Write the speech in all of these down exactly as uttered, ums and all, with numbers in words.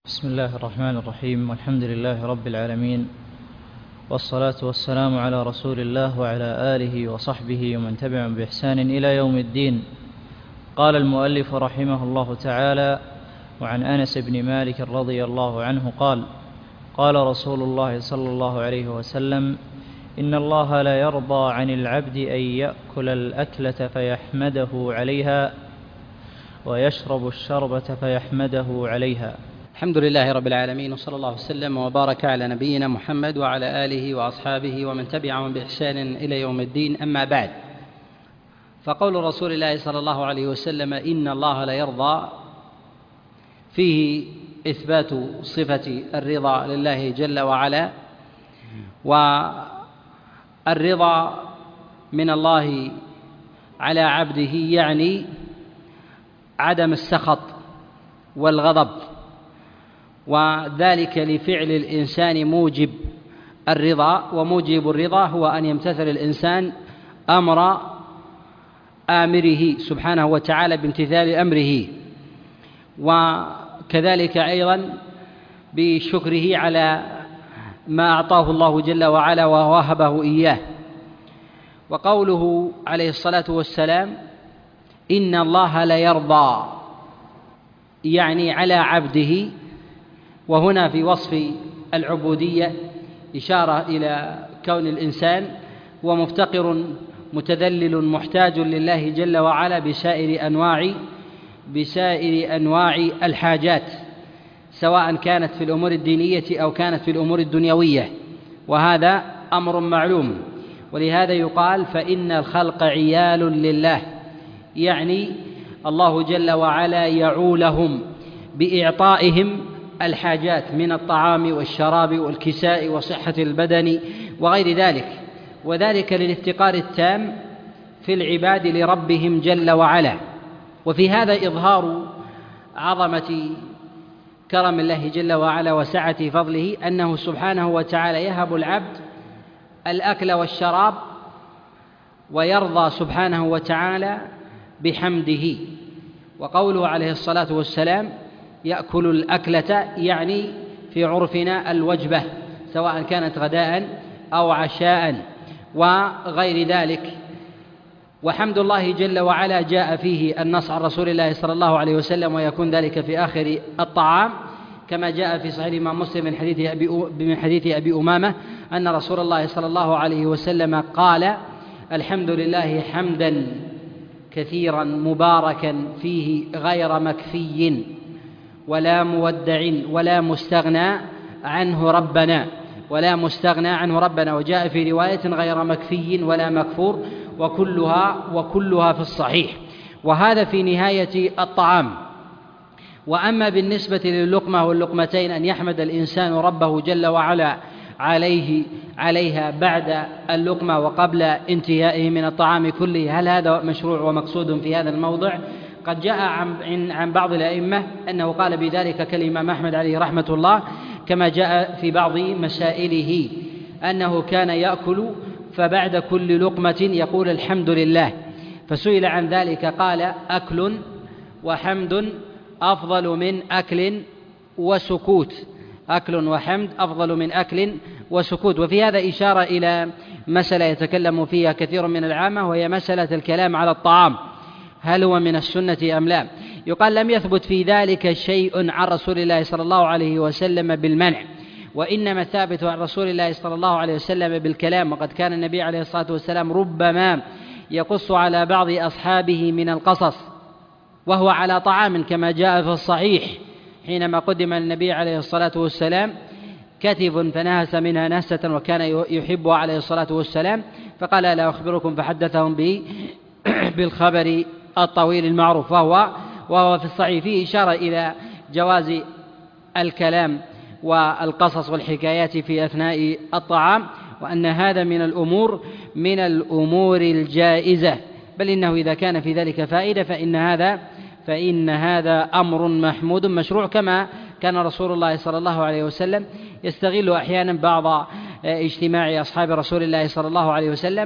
بسم الله الرحمن الرحيم، والحمد لله رب العالمين، والصلاة والسلام على رسول الله وعلى آله وصحبه ومن تبعهم بإحسان إلى يوم الدين. قال المؤلف رحمه الله تعالى: وعن أنس بن مالك رضي الله عنه قال: قال رسول الله صلى الله عليه وسلم: إن الله لا يرضى عن العبد أن يأكل الأكلة فيحمده عليها ويشرب الشربة فيحمده عليها. الحمد لله رب العالمين، وصلى الله وسلم وبارك على نبينا محمد وعلى آله وأصحابه ومن تبعهم بإحسان إلى يوم الدين. أما بعد، فقول رسول الله صلى الله عليه وسلم: إن الله لا يرضى، فيه إثبات صفة الرضا لله جل وعلا، والرضا من الله على عبده يعني عدم السخط والغضب، وذلك لفعل الإنسان موجب الرضا، وموجب الرضا هو أن يمتثل الإنسان أمر آمره سبحانه وتعالى بامتثال أمره، وكذلك أيضا بشكره على ما أعطاه الله جل وعلا ووهبه إياه. وقوله عليه الصلاة والسلام: إن الله لا يرضى، يعني على عبده، وهنا في وصف العبودية إشارة إلى كون الإنسان هو مفتقر متذلل محتاج لله جل وعلا بسائر أنواع بسائر أنواع الحاجات، سواء كانت في الأمور الدينية أو كانت في الأمور الدنيوية، وهذا أمر معلوم. ولهذا يقال: فإن الخلق عيال لله، يعني الله جل وعلا يعولهم بإعطائهم الحاجات من الطعام والشراب والكساء وصحة البدن وغير ذلك، وذلك للافتقار التام في العباد لربهم جل وعلا. وفي هذا إظهار عظمة كرم الله جل وعلا وسعة فضله، أنه سبحانه وتعالى يهب العبد الأكل والشراب ويرضى سبحانه وتعالى بحمده. وقوله عليه الصلاة والسلام: يأكل الأكلة، يعني في عرفنا الوجبة، سواء كانت غداء أو عشاء وغير ذلك. وحمد الله جل وعلا جاء فيه النص عن رسول الله صلى الله عليه وسلم، ويكون ذلك في آخر الطعام، كما جاء في صحيح الإمام مسلم من حديث أبي من حديث أبي أمامة أن رسول الله صلى الله عليه وسلم قال: الحمد لله حمدا كثيرا مباركا فيه غير مكفي ولا مودع ولا مستغنى عنه ربنا ولا مستغنى عنه ربنا وجاء في رواية: غير مكفي ولا مكفور، وكلها وكلها في الصحيح. وهذا في نهاية الطعام. وأما بالنسبة للقمة واللقمتين، أن يحمد الإنسان ربه جل وعلا عليه عليها بعد اللقمة وقبل انتهائه من الطعام كله، هل هذا مشروع ومقصود في هذا الموضع؟ قد جاء عن عن بعض الأئمة أنه قال بذلك كالإمام أحمد عليه رحمة الله، كما جاء في بعض مسائله أنه كان يأكل فبعد كل لقمة يقول الحمد لله، فسئل عن ذلك قال: أكل وحمد أفضل من أكل وسكوت، أكل وحمد أفضل من أكل وسكوت. وفي هذا إشارة إلى مسألة يتكلم فيها كثير من العامة، وهي مسألة الكلام على الطعام، هل هو من السنة أم لا؟ يقال: لم يثبت في ذلك شيء عن رسول الله صلى الله عليه وسلم بالمنع، وإنما ثابت عن رسول الله صلى الله عليه وسلم بالكلام. وقد كان النبي عليه الصلاة والسلام ربما يقص على بعض أصحابه من القصص وهو على طعام، كما جاء في الصحيح حينما قدم النبي عليه الصلاة والسلام كتف فنهس منها نهسة وكان يحب عليه الصلاة والسلام، فقال: لا أخبركم؟ فحدثهم به بالخبر الطويل المعروف، وهو وهو في الصحيح. فيه إشارة إلى جواز الكلام والقصص والحكايات في أثناء الطعام، وأن هذا من الأمور من الأمور الجائزة، بل إنه إذا كان في ذلك فائدة فإن هذا فإن هذا أمر محمود مشروع، كما كان رسول الله صلى الله عليه وسلم يستغل أحيانا بعض اجتماع أصحاب رسول الله صلى الله عليه وسلم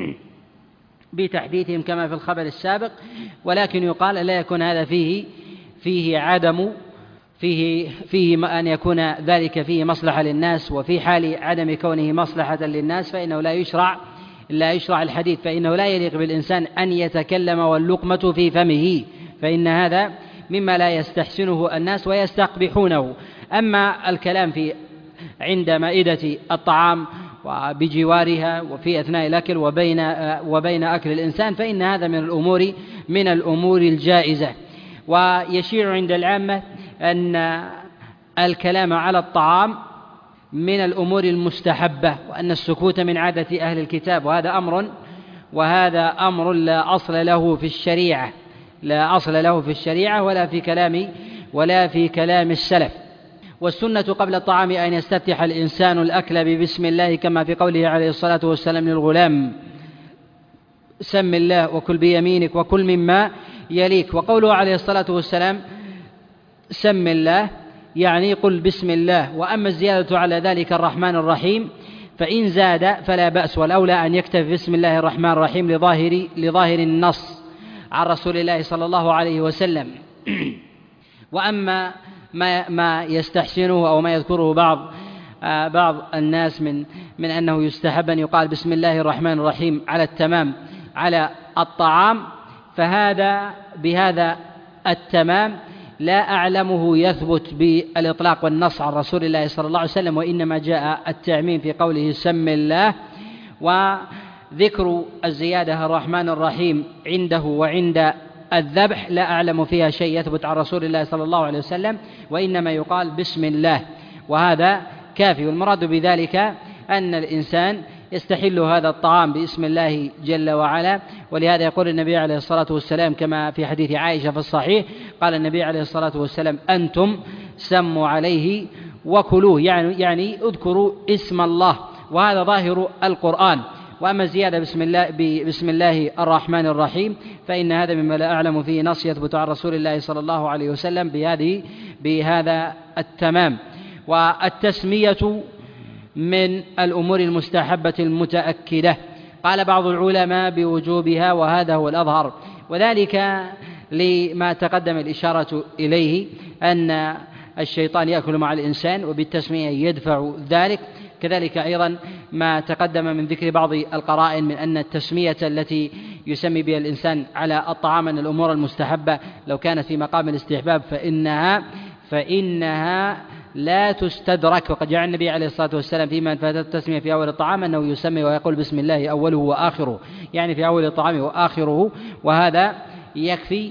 بتحديثهم كما في الخبر السابق، ولكن يقال لا يكون هذا فيه فيه عدم فيه فيه أن يكون ذلك فيه مصلحة للناس، وفي حال عدم كونه مصلحة للناس فإنه لا يشرع لا يشرع الحديث، فإنه لا يليق بالإنسان أن يتكلم واللقمة في فمه، فإن هذا مما لا يستحسنه الناس ويستقبحونه. أما الكلام في عند مائدة الطعام وبجوارها وفي أثناء الأكل وبين وبين أكل الإنسان فإن هذا من الأمور من الأمور الجائزة. ويشيع عند العامة أن الكلام على الطعام من الأمور المستحبة، وأن السكوت من عادة أهل الكتاب، وهذا أمر وهذا أمر لا أصل له في الشريعة لا أصل له في الشريعة ولا في كلام ولا في كلام السلف. والسنة قبل الطعام أن يستفتح الإنسان الأكل ببسم الله، كما في قوله عليه الصلاة والسلام للغلام: سم الله وكل بيمينك وكل مما يليك. وقوله عليه الصلاة والسلام سم الله يعني قل بسم الله. وأما الزيادة على ذلك الرحمن الرحيم فإن زاد فلا بأس، والأولى أن يكتفي بسم الله الرحمن الرحيم لظاهر لظاهر النص عن رسول الله صلى الله عليه وسلم. وأما ما ما يستحسنه أو ما يذكره بعض آه بعض الناس من من أنه يستحب أن يقال بسم الله الرحمن الرحيم على التمام على الطعام، فهذا بهذا التمام لا أعلمه يثبت بالإطلاق والنص عن رسول الله صلى الله عليه وسلم، وإنما جاء التعميم في قوله سم الله. وذكر الزيادة الرحمن الرحيم عنده وعند الذبح لا أعلم فيها شيء يثبت عن رسول الله صلى الله عليه وسلم، وإنما يقال بسم الله، وهذا كافي. والمراد بذلك أن الإنسان يستحل هذا الطعام باسم الله جل وعلا. ولهذا يقول النبي عليه الصلاة والسلام كما في حديث عائشة في الصحيح، قال النبي عليه الصلاة والسلام أنتم سموا عليه وكلوه، يعني, يعني اذكروا اسم الله، وهذا ظاهر القرآن. وأما الزيادة بسم الله, بسم الله الرحمن الرحيم فإن هذا مما لا أعلم فيه نص يثبت عن رسول الله صلى الله عليه وسلم بهذه بهذا التمام. والتسمية من الأمور المستحبة المتأكدة، قال بعض العلماء بوجوبها، وهذا هو الأظهر، وذلك لما تقدم الإشارة إليه أن الشيطان يأكل مع الإنسان وبالتسمية يدفع ذلك. كذلك أيضا ما تقدم من ذكر بعض القرائن من أن التسمية التي يسمي بها الإنسان على الطعام من الأمور المستحبة لو كانت في مقام الاستحباب فإنها فإنها لا تستدرك. وقد جاء النبي عليه الصلاة والسلام فيما فاتت التسمية في أول الطعام أنه يسمي ويقول بسم الله أوله وآخره، يعني في أول الطعام وآخره، وهذا يكفي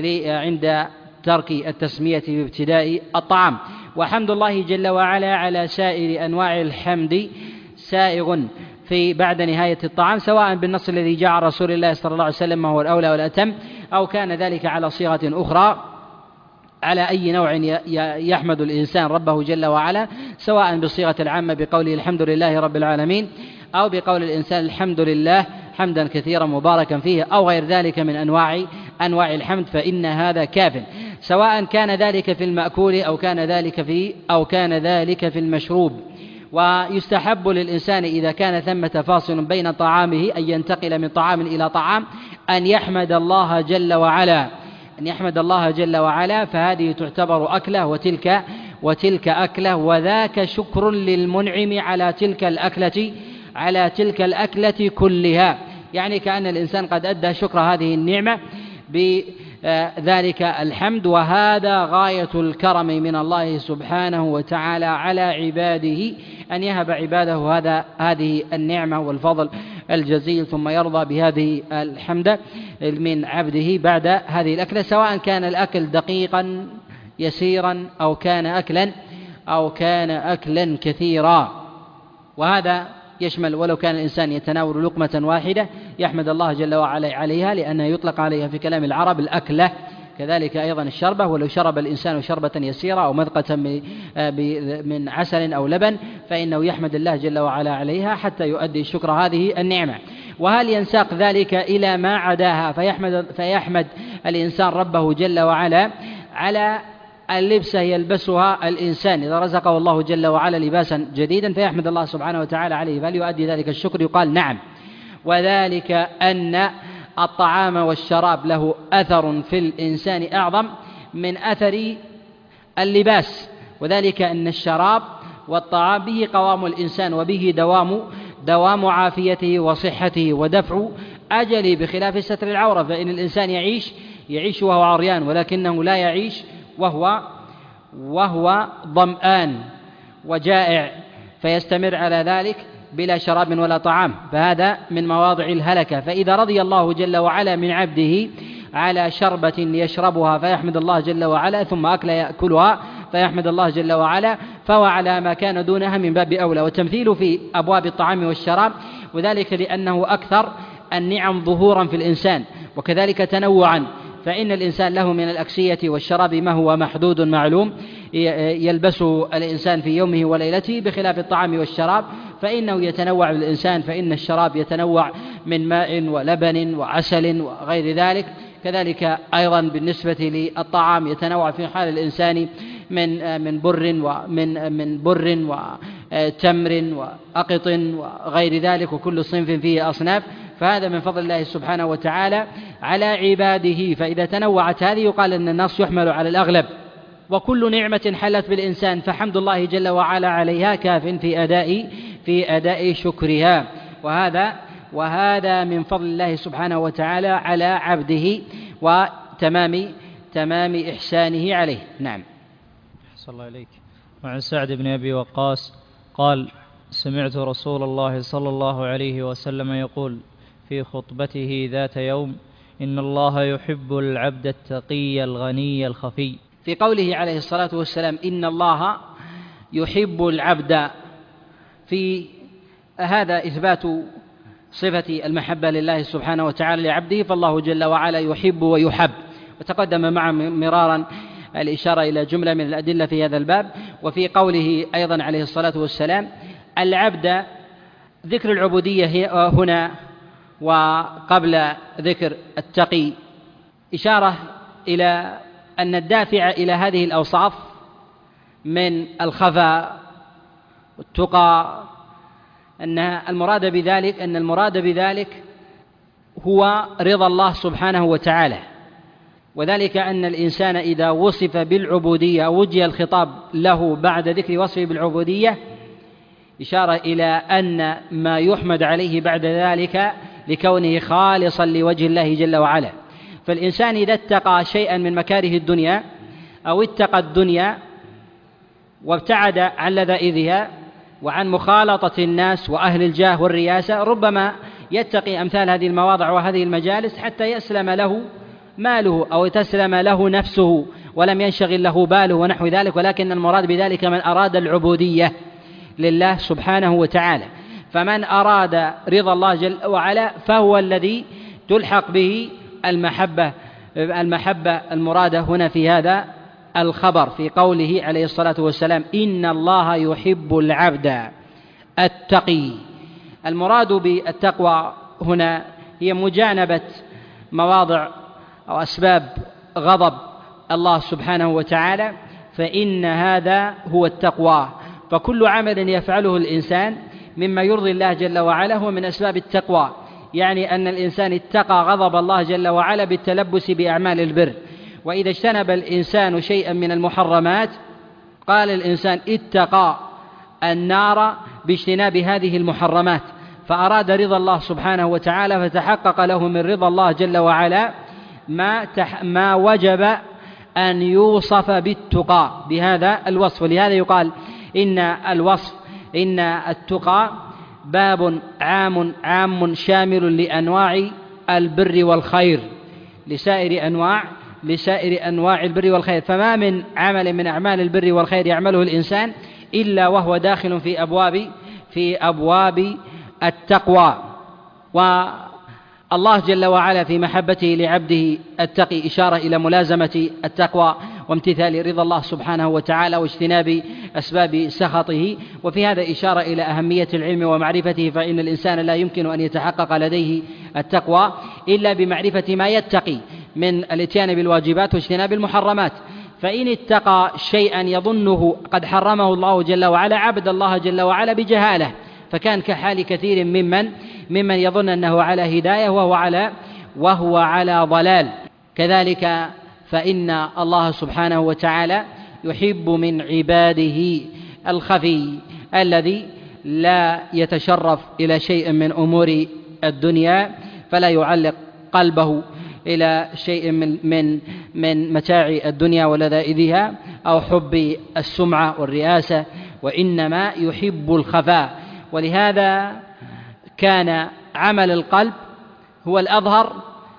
عند ترك التسمية في ابتداء الطعام. وحمد الله جل وعلا على سائر أنواع الحمد سائغ في بعد نهاية الطعام، سواء بالنص الذي جاء عن رسول الله صلى الله عليه وسلم وهو الأولى والأتم، أو كان ذلك على صيغة أخرى على أي نوع يحمد الإنسان ربه جل وعلا، سواء بصيغة العامة بقوله الحمد لله رب العالمين، أو بقول الإنسان الحمد لله حمدا كثيرا مباركا فيه، أو غير ذلك من أنواع أنواع الحمد، فإن هذا كاف، سواء كان ذلك في المأكول أو كان ذلك في أو كان ذلك في المشروب. ويستحب للإنسان إذا كان ثمة فاصل بين طعامه أن ينتقل من طعام إلى طعام أن يحمد الله جل وعلا أن يحمد الله جل وعلا فهذه تعتبر أكلة وتلك وتلك أكلة، وذاك شكر للمنعم على تلك الأكلة على تلك الأكلة كلها، يعني كأن الإنسان قد أدى شكر هذه النعمة بذلك الحمد. وهذا غاية الكرم من الله سبحانه وتعالى على عباده أن يهب عباده هذا هذه النعمة والفضل الجزيل، ثم يرضى بهذه الحمد من عبده بعد هذه الأكلة، سواء كان الأكل دقيقا يسيرا أو كان أكلا أو كان أكلا كثيرا. وهذا يشمل ولو كان الإنسان يتناول لقمة واحدة يحمد الله جل وعلا عليها، لأنه يطلق عليها في كلام العرب الأكلة. كذلك أيضا الشربة، ولو شرب الإنسان شربة يسيرة أو مذقة من عسل أو لبن فإنه يحمد الله جل وعلا عليها حتى يؤدي شكر هذه النعمة. وهل ينساق ذلك إلى ما عداها فيحمد, فيحمد الإنسان ربه جل وعلا على اللبسة يلبسها الإنسان إذا رزقه الله جل وعلا لباسا جديدا فيحمد الله سبحانه وتعالى عليه، فهل يؤدي ذلك الشكر؟ يقال نعم، وذلك أن الطعام والشراب له أثر في الإنسان أعظم من أثر اللباس، وذلك أن الشراب والطعام به قوام الإنسان وبه دوام دوام عافيته وصحته ودفع أجله، بخلاف ستر العورة، فإن الإنسان يعيش يعيش وهو عريان، ولكنه لا يعيش وهو وهو ظمآن وجائع، فيستمر على ذلك بلا شراب ولا طعام، فهذا من مواضع الهلكة. فإذا رضي الله جل وعلا من عبده على شربة يشربها فيحمد الله جل وعلا، ثم أكل يأكلها فيحمد الله جل وعلا، فهو على ما كان دونها من باب أولى. وتمثيل في أبواب الطعام والشراب، وذلك لأنه أكثر النعم ظهورا في الإنسان، وكذلك تنوعا، فإن الإنسان له من الأكسية والشراب ما هو محدود معلوم يلبسه الإنسان في يومه وليلته، بخلاف الطعام والشراب فإنه يتنوع الإنسان، فإن الشراب يتنوع من ماء ولبن وعسل وغير ذلك، كذلك أيضا بالنسبة للطعام يتنوع في حال الإنسان من من بر ومن من بر وتمر وأقط وغير ذلك، وكل صنف فيه أصناف، فهذا من فضل الله سبحانه وتعالى على عباده. فإذا تنوعت هذه يقال أن النص يحمل على الأغلب، وكل نعمة حلت بالإنسان فحمد الله جل وعلا عليها كاف في أداء في أداء شكرها، وهذا وهذا من فضل الله سبحانه وتعالى على عبده وتمام تمام إحسانه عليه. نعم. أحسن الله إليك. وعن سعد بن أبي وقاص قال: سمعت رسول الله صلى الله عليه وسلم يقول في خطبته ذات يوم: إن الله يحب العبد التقي الغني الخفي. في قوله عليه الصلاة والسلام إن الله يحب العبد، في هذا إثبات صفة المحبة لله سبحانه وتعالى لعبده، فالله جل وعلا يحب ويحب، وتقدم مع مرارا الإشارة إلى جملة من الأدلة في هذا الباب. وفي قوله أيضا عليه الصلاة والسلام العبد، ذكر العبودية هنا وقبل ذكر التقي إشارة إلى أن الدافع إلى هذه الأوصاف من الخفاء والتقى، أن المراد بذلك أن المراد بذلك هو رضا الله سبحانه وتعالى، وذلك أن الإنسان إذا وصف بالعبودية أو وجه الخطاب له بعد ذكر وصفه بالعبودية إشارة إلى أن ما يحمد عليه بعد ذلك لكونه خالصا لوجه الله جل وعلا. فالإنسان إذا اتقى شيئا من مكاره الدنيا أو اتقى الدنيا وابتعد عن لذائذها وعن مخالطة الناس وأهل الجاه والرياسة، ربما يتقي أمثال هذه المواضع وهذه المجالس حتى يسلم له ماله أو تسلم له نفسه ولم ينشغل له باله ونحو ذلك، ولكن المراد بذلك من أراد العبودية لله سبحانه وتعالى. فمن أراد رضا الله جل وعلا فهو الذي تلحق به المحبة المحبة المرادة هنا في هذا الخبر، في قوله عليه الصلاة والسلام إن الله يحب العبد التقي. المراد بالتقوى هنا هي مجانبة مواضع أو أسباب غضب الله سبحانه وتعالى، فإن هذا هو التقوى. فكل عمل يفعله الإنسان مما يرضي الله جل وعلا هو من أسباب التقوى، يعني أن الإنسان اتقى غضب الله جل وعلا بالتلبس بأعمال البر. وإذا اجتنب الإنسان شيئا من المحرمات قال الإنسان اتقى النار باجتناب هذه المحرمات، فأراد رضا الله سبحانه وتعالى فتحقق له من رضا الله جل وعلا ما, تح ما وجب أن يوصف بالتقى بهذا الوصف. ولهذا يقال إن الوصف إن التقى باب عام عام شامل لأنواع البر والخير، لسائر أنواع لسائر أنواع البر والخير. فما من عمل من أعمال البر والخير يعمله الإنسان إلا وهو داخل في أبواب في أبواب التقوى. والله جل وعلا في محبته لعبده التقي إشارة إلى ملازمة التقوى وامتثال رضا الله سبحانه وتعالى واجتناب أسباب سخطه. وفي هذا إشارة إلى أهمية العلم ومعرفته، فإن الإنسان لا يمكن أن يتحقق لديه التقوى إلا بمعرفة ما يتقي من الاتيان بالواجبات واجتناب المحرمات. فإن اتقى شيئا يظنه قد حرمه الله جل وعلا عبد الله جل وعلا بجهالة، فكان كحال كثير ممن ممن يظن أنه على هداية وهو على وهو على ضلال. كذلك فإن الله سبحانه وتعالى يحب من عباده الخفي الذي لا يتشرف إلى شيء من أمور الدنيا، فلا يعلق قلبه إلى شيء من من من متاع الدنيا ولذائذها أو حب السمعة والرئاسة، وإنما يحب الخفاء. ولهذا كان عمل القلب هو الأظهر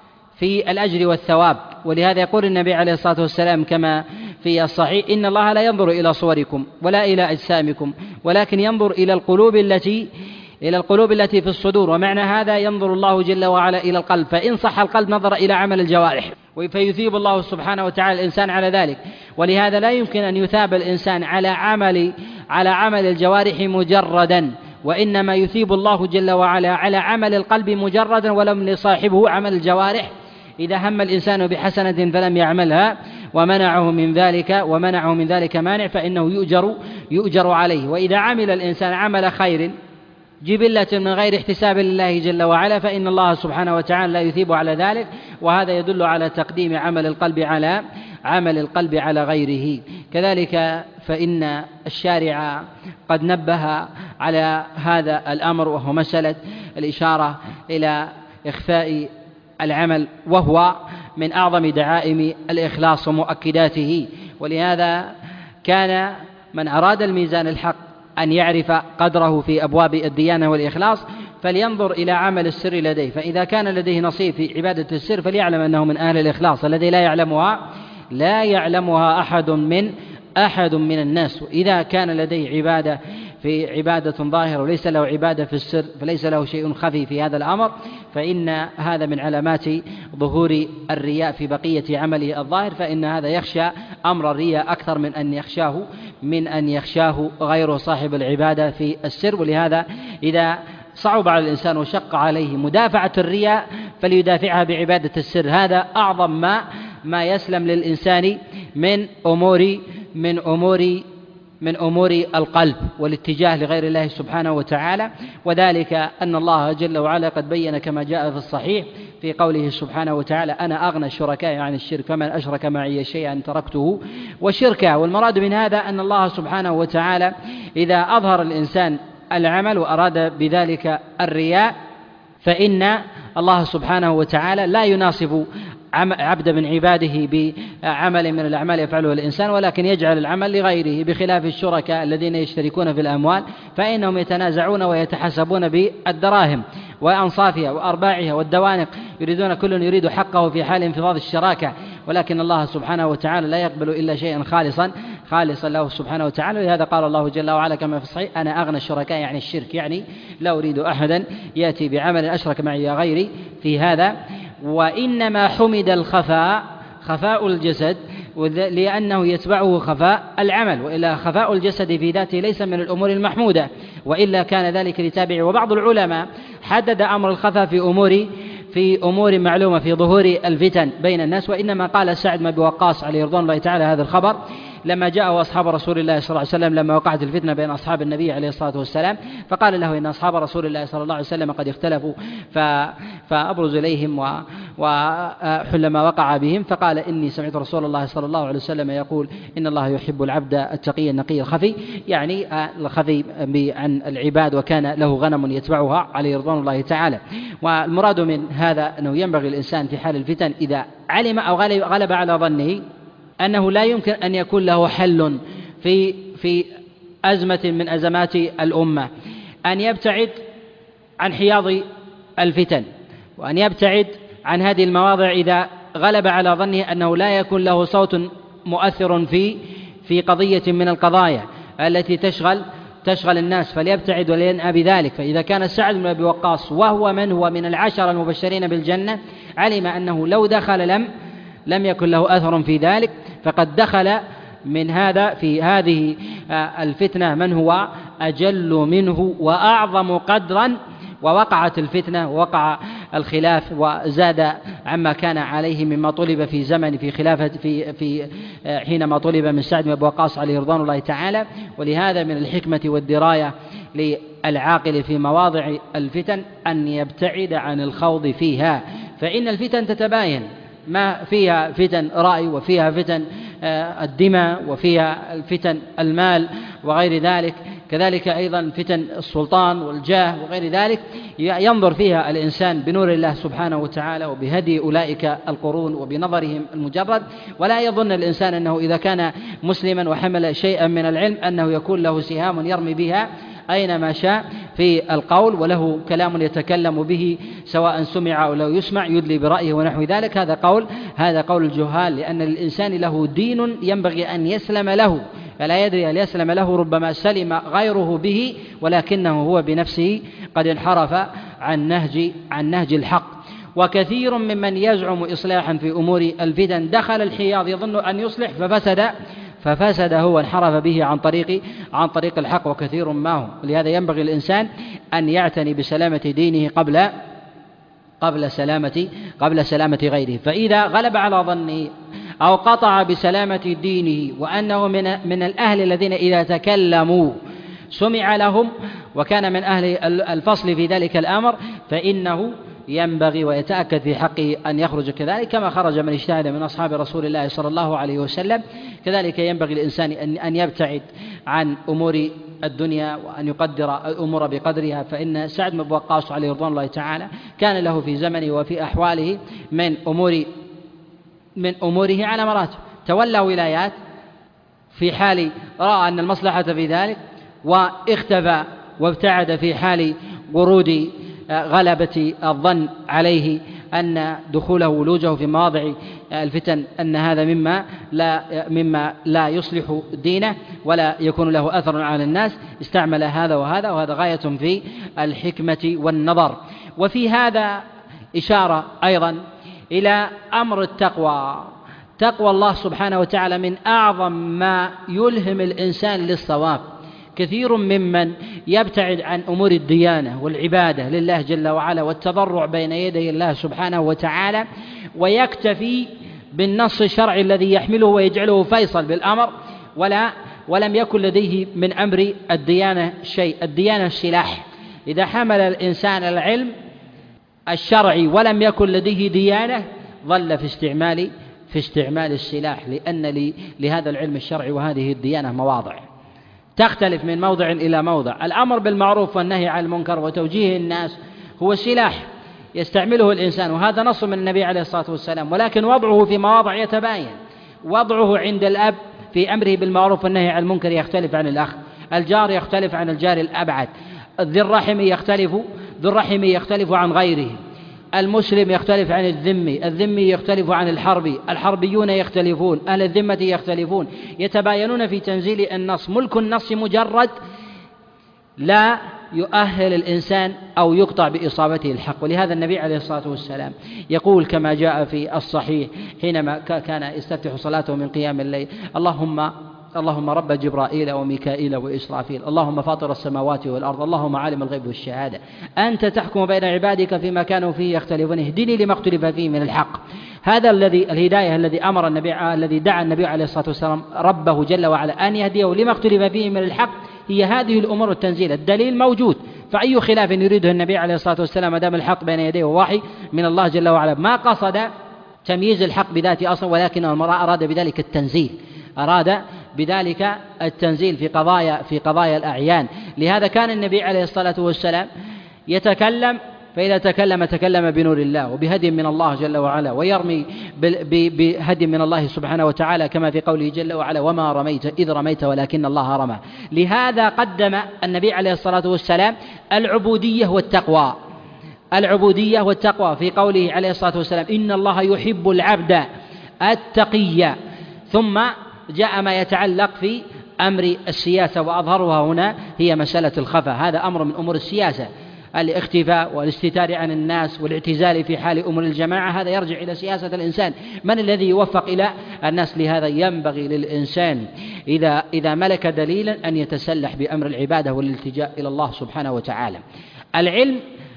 في الأجر والثواب. ولهذا يقول النبي عليه الصلاة والسلام كما في الصحيح: إن الله لا ينظر إلى صوركم ولا إلى أجسامكم ولكن ينظر إلى القلوب التي إلى القلوب التي في الصدور. ومعنى هذا ينظر الله جل وعلا إلى القلب، فإن صح القلب نظر إلى عمل الجوارح، فيثيب الله سبحانه وتعالى الإنسان على ذلك. ولهذا لا يمكن أن يثاب الإنسان على عمل على عمل الجوارح مجردا، وإنما يثيب الله جل وعلا على عمل القلب مجردا ولم لصاحبه عمل الجوارح. إذا هم الإنسان بحسنة فلم يعملها ومنعه من ذلك ومنعه من ذلك مانع فإنه يؤجر يؤجر عليه. وإذا عمل الإنسان عمل خير جبلة من غير احتساب لله جل وعلا فإن الله سبحانه وتعالى لا يثيب على ذلك، وهذا يدل على تقديم عمل القلب على عمل القلب على غيره. كذلك فإن الشارع قد نبه على هذا الأمر، وهو مسألة الإشارة إلى إخفاء العمل، وهو من أعظم دعائم الإخلاص ومؤكداته. ولهذا كان من أراد الميزان الحق أن يعرف قدره في أبواب الديانة والإخلاص فلينظر إلى عمل السر لديه، فإذا كان لديه نصيب في عبادة السر فليعلم أنه من أهل الإخلاص الذي لا يعلمها لا يعلمها أحد من أحد من الناس. وإذا كان لديه عبادة في عبادة ظاهرة وليس له عبادة في السر فليس له شيء خفي في هذا الأمر، فإن هذا من علامات ظهور الرياء في بقية عمله الظاهر، فإن هذا يخشى أمر الرياء أكثر من أن يخشاه من أن يخشاه غيره صاحب العبادة في السر. ولهذا إذا صعب على الإنسان وشق عليه مدافعة الرياء فليدافعها بعبادة السر، هذا أعظم ما ما يسلم للإنسان من أمور من أمور من أمور القلب والاتجاه لغير الله سبحانه وتعالى. وذلك أن الله جل وعلا قد بين كما جاء في الصحيح في قوله سبحانه وتعالى: أنا أغنى الشركاء عن الشرك فمن أشرك معي شيئا تركته وشركه. والمراد من هذا أن الله سبحانه وتعالى إذا أظهر الإنسان العمل وأراد بذلك الرياء فإن الله سبحانه وتعالى لا يناصب عبد من عباده بعمل من الأعمال يفعله الإنسان، ولكن يجعل العمل لغيره، بخلاف الشركاء الذين يشتركون في الأموال فإنهم يتنازعون ويتحسبون بالدراهم وأنصافها وأرباعها والدوانق، يريدون كل يريد حقه في حال انفضاض الشراكة، ولكن الله سبحانه وتعالى لا يقبل إلا شيئا خالصا خالصا له سبحانه وتعالى. ولهذا قال الله جل وعلا كما في الصحيح: أنا أغنى الشركاء، يعني الشرك، يعني لا أريد أحدا يأتي بعمل أشرك معي غيري في هذا. وإنما حمد الخفاء خفاء الجسد لأنه يتبعه خفاء العمل، وإلا خفاء الجسد في ذاته ليس من الأمور المحمودة، وإلا كان ذلك لتابعه. وبعض العلماء حدد أمر الخفاء في أمور في أمور معلومة في ظهور الفتن بين الناس، وإنما قال سعد بن أبي وقاص عليه رضوان الله تعالى هذا الخبر لما جاءه أصحاب رسول الله صلى الله عليه وسلم لما وقعت الفتنة بين أصحاب النبي عليه الصلاة والسلام، فقال له: إن أصحاب رسول الله صلى الله عليه وسلم قد اختلفوا فأبرز إليهم وحل ما وقع بهم، فقال: إني سمعت رسول الله صلى الله عليه وسلم يقول: إن الله يحب العبد التقي النقي الخفي، يعني الخفي عن العباد وكان له غنم يتبعها عليه رضوان الله تعالى. والمراد من هذا أنه ينبغي الإنسان في حال الفتن إذا علم أو غلب على ظنه أنه لا يمكن أن يكون له حل في في أزمة من أزمات الأمة، أن يبتعد عن حياض الفتن، وأن يبتعد عن هذه المواضع إذا غلب على ظنه أنه لا يكون له صوت مؤثر في في قضية من القضايا التي تشغل تشغل الناس، فليبتعد ولينأى بذلك. فإذا كان سعد بن أبي وقاص وهو من هو من العشرة المبشرين بالجنة علم أنه لو دخل لم لم يكن له أثر في ذلك، فقد دخل من هذا في هذه الفتنة من هو أجل منه وأعظم قدرا، ووقعت الفتنة ووقع الخلاف وزاد عما كان عليه مما طلب في زمن في خلافة في في حينما طلب من سعد بن أبي وقاص عليه رضوان الله تعالى. ولهذا من الحكمة والدراية للعاقل في مواضع الفتن أن يبتعد عن الخوض فيها، فإن الفتن تتباين، ما فيها فتن رأي وفيها فتن الدماء وفيها الفتن المال وغير ذلك، كذلك أيضا فتن السلطان والجاه وغير ذلك، ينظر فيها الإنسان بنور الله سبحانه وتعالى وبهدي أولئك القرون وبنظرهم المجرد، ولا يظن الإنسان أنه إذا كان مسلما وحمل شيئا من العلم أنه يكون له سهام يرمي بها أينما شاء في القول، وله كلام يتكلم به سواء سمع أو لو يسمع يدلي برأيه ونحو ذلك. هذا قول هذا قول الجهال، لأن الإنسان له دين ينبغي أن يسلم له، فلا يدري هل يسلم له، ربما سلم غيره به ولكنه هو بنفسه قد انحرف عن نهج عن نهج الحق. وكثير ممن يزعم إصلاحا في أمور الفتن دخل الحياض يظن أن يصلح ففسد ففسد هو انحرف به عن طريق عن طريق الحق، وكثير ما هو. ولهذا ينبغي الإنسان أن يعتني بسلامة دينه قبل قبل سلامة قبل سلامة غيره. فإذا غلب على ظنه أو قطع بسلامة دينه وأنه من من الأهل الذين إذا تكلموا سمع لهم وكان من أهل الفصل في ذلك الأمر، فإنه ينبغي ويتأكد في حقه أن يخرج كذلك كما خرج من اجتهد من أصحاب رسول الله صلى الله عليه وسلم. كذلك ينبغي الإنسان أن يبتعد عن أمور الدنيا وأن يقدر الأمور بقدرها، فإن سعد بن وقاص عليه رضوان الله تعالى كان له في زمنه وفي أحواله من أمور من أموره على مراتب، تولى ولايات في حال رأى أن المصلحة في ذلك، واختفى وابتعد في حال ورود غلبة الظن عليه أن دخوله ولوجه في مواضع الفتن أن هذا مما لا مما لا يصلح دينه ولا يكون له أثر على الناس، استعمل هذا وهذا، وهذا غاية في الحكمة والنظر. وفي هذا إشارة أيضا إلى أمر التقوى. تقوى الله سبحانه وتعالى من أعظم ما يلهم الإنسان للصواب. كثير ممن يبتعد عن أمور الديانة والعبادة لله جل وعلا والتضرع بين يدي الله سبحانه وتعالى، ويكتفي بالنص الشرعي الذي يحمله ويجعله فيصل بالأمر، ولا ولم يكن لديه من أمر الديانة شيء. الديانة السلاح، إذا حمل الإنسان العلم الشرعي ولم يكن لديه ديانة ظل في استعمال في استعمال السلاح، لأن لهذا العلم الشرعي وهذه الديانة مواضع تختلف من موضع إلى موضع. الأمر بالمعروف والنهي عن المنكر وتوجيه الناس هو سلاح يستعمله الإنسان، وهذا نص من النبي عليه الصلاة والسلام، ولكن وضعه في مواضع يتباين. وضعه عند الأب في أمره بالمعروف والنهي عن المنكر يختلف عن الأخ، الجار يختلف عن الجار الأبعد، ذي الرحم يختلف ذو الرحم يختلف عن غيره، المسلم يختلف عن الذمي، الذمي يختلف عن الحربي، الحربيون يختلفون، أهل الذمة يختلفون، يتباينون في تنزيل النص. ملك النص مجرد لا يؤهل الإنسان أو يقطع بإصابته الحق. ولهذا النبي عليه الصلاة والسلام يقول كما جاء في الصحيح حينما كان يستفتح صلاته من قيام الليل: اللهم اللهم رب جبرائيل وميكائيل وإسرافيل، اللهم فاطر السماوات والأرض، اللهم عالم الغيب والشهادة، أنت تحكم بين عبادك فيما كانوا فيه يختلفون، اهدني لما اختلف فيه من الحق. هذا الذي الهداية الذي أمر النبي الذي دعا النبي عليه الصلاة والسلام ربه جل وعلا أن يهديه لما اختلف فيه من الحق، هي هذه الأمور والتنزيل. الدليل موجود، فأي خلاف يريده النبي عليه الصلاة والسلام ما دام الحق بين يديه ووحي من الله جل وعلا. ما قصد تمييز الحق بذاته أصلا، ولكن المرأة أراد بذلك التنزيل، أراد بذلك التنزيل في قضايا في قضايا الأعيان. لهذا كان النبي عليه الصلاة والسلام يتكلم، فإذا تكلم تكلم بنور الله وبهدي من الله جل وعلا، ويرمي بهدي من الله سبحانه وتعالى كما في قوله جل وعلا: وما رميت إذ رميت ولكن الله رمى. لهذا قدم النبي عليه الصلاة والسلام العبودية والتقوى، العبودية والتقوى في قوله عليه الصلاة والسلام: إن الله يحب العبد التقي. ثم جاء ما يتعلق في أمر السياسة، وأظهرها هنا هي مسألة الخفاء. هذا أمر من أمور السياسة، الاختفاء والاستتار عن الناس والاعتزال في حال أمور الجماعة، هذا يرجع إلى سياسة الإنسان. من الذي يوفق إلى الناس؟ لهذا ينبغي للإنسان إذا إذا ملك دليلا أن يتسلح بأمر العبادة والالتجاء إلى الله سبحانه وتعالى. العلم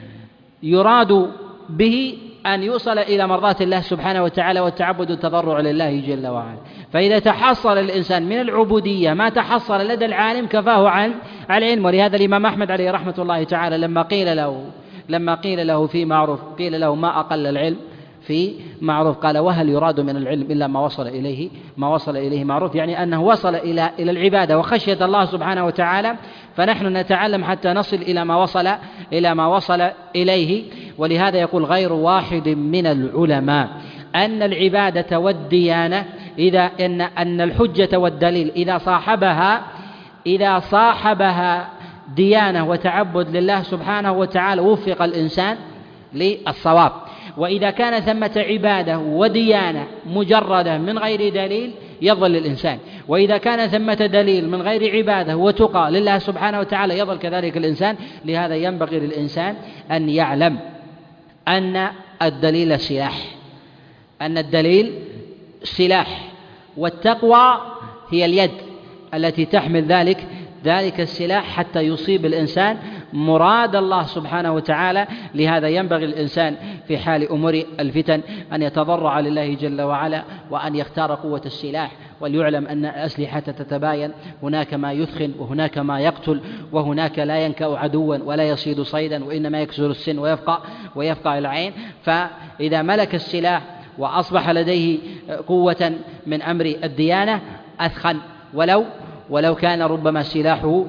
يراد به أن يوصل إلى مرضاة الله سبحانه وتعالى والتعبد والتضرع لله جل وعلا. فإذا تحصل الإنسان من العبودية ما تحصل لدى العالم كفاه عن العلم. ولهذا الإمام أحمد عليه رحمة الله تعالى لما قيل له لما قيل له في معروف قيل له: ما أقل العلم في في معروف. قال وهل يراد من العلم إلا ما وصل إليه ما وصل إليه معروف، يعني أنه وصل إلى إلى العبادة وخشية الله سبحانه وتعالى، فنحن نتعلم حتى نصل إلى ما وصل إلى ما وصل إليه. ولهذا يقول غير واحد من العلماء أن العبادة والديانة إذا أن أن الحجة والدليل إذا صاحبها إذا صاحبها ديانة وتعبد لله سبحانه وتعالى وفق الإنسان للصواب، وإذا كان ثمة عبادة وديانة مجردة من غير دليل يضل الإنسان، وإذا كان ثمة دليل من غير عبادة وتقى لله سبحانه وتعالى يضل كذلك الإنسان. لهذا ينبغي للإنسان أن يعلم أن الدليل سلاح أن الدليل سلاح والتقوى هي اليد التي تحمل ذلك ذلك السلاح حتى يصيب الإنسان مراد الله سبحانه وتعالى. لهذا ينبغي الإنسان في حال أمور الفتن أن يتضرع لله جل وعلا وأن يختار قوة السلاح، وليعلم أن الأسلحة تتباين، هناك ما يثخن وهناك ما يقتل، وهناك لا ينكأ عدوا ولا يصيد صيدا، وإنما يكسر السن ويفقع ويفقع العين. فإذا ملك السلاح وأصبح لديه قوة من أمر الديانة أثخن، ولو ولو كان ربما سلاحه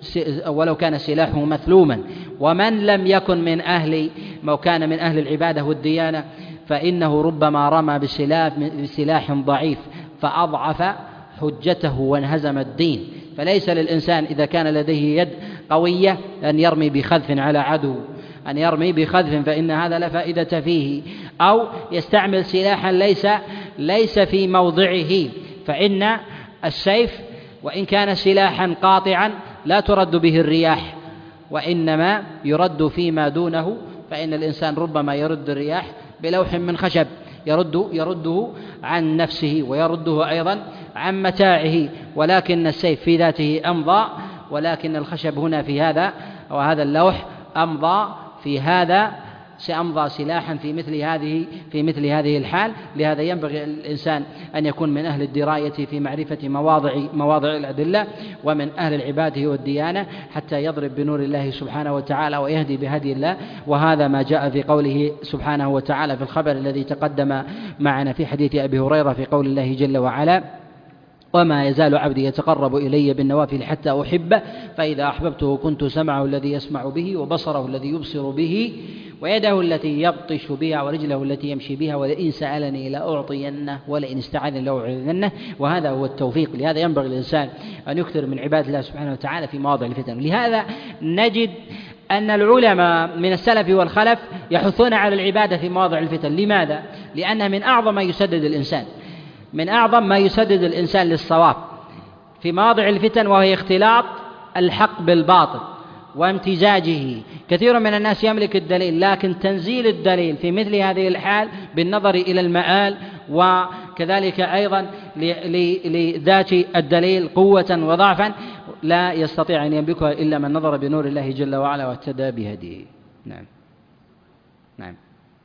ولو كان سلاحه مثلوما. ومن لم يكن من أهل ما كان من أهل العبادة والديانة فإنه ربما رمى بسلاح ضعيف فأضعف حجته وانهزم الدين. فليس للإنسان إذا كان لديه يد قوية أن يرمي بخذف على عدو أن يرمي بخذف فإن هذا لا فائدة فيه، أو يستعمل سلاحا ليس ليس في موضعه، فإن السيف وإن كان سلاحا قاطعا لا ترد به الرياح، وإنما يرد فيما دونه. فإن الإنسان ربما يرد الرياح بلوح من خشب يرد يرده عن نفسه ويرده أيضا عن متاعه، ولكن السيف في ذاته أمضى، ولكن الخشب هنا في هذا وهذا اللوح أمضى في هذا سأمضى سلاحا في مثل هذه في مثل هذه الحال. لهذا ينبغي الإنسان أن يكون من أهل الدراية في معرفة مواضع مواضع الأدلة، ومن أهل العبادة والديانة حتى يضرب بنور الله سبحانه وتعالى ويهدي بهدي الله. وهذا ما جاء في قوله سبحانه وتعالى في الخبر الذي تقدم معنا في حديث أبي هريرة في قول الله جل وعلا: وما يزال عبدي يتقرب إلي بالنوافل حتى أحبه، فإذا أحببته كنت سمعه الذي يسمع به، وبصره الذي يبصر به، ويده التي يبطش بها، ورجله التي يمشي بها، ولئن سألني لأعطينه، ولئن استعاذني لأعيذنه. وهذا هو التوفيق. لهذا ينبغي الإنسان أن يكثر من عبادة الله سبحانه وتعالى في مواضع الفتن. لهذا نجد أن العلماء من السلف والخلف يحثون على العبادة في مواضع الفتن. لماذا؟ لأنها من أعظم ما يسدد الإنسان من أعظم ما يسدد الإنسان للصواب في مواضع الفتن، وهي اختلاط الحق بالباطل وامتزاجه. كثير من الناس يملك الدليل، لكن تنزيل الدليل في مثل هذه الحال بالنظر إلى المآل، وكذلك أيضا لذات الدليل قوة وضعفا، لا يستطيع أن يملكها إلا من نظر بنور الله جل وعلا واهتدى بهديه. نعم نعم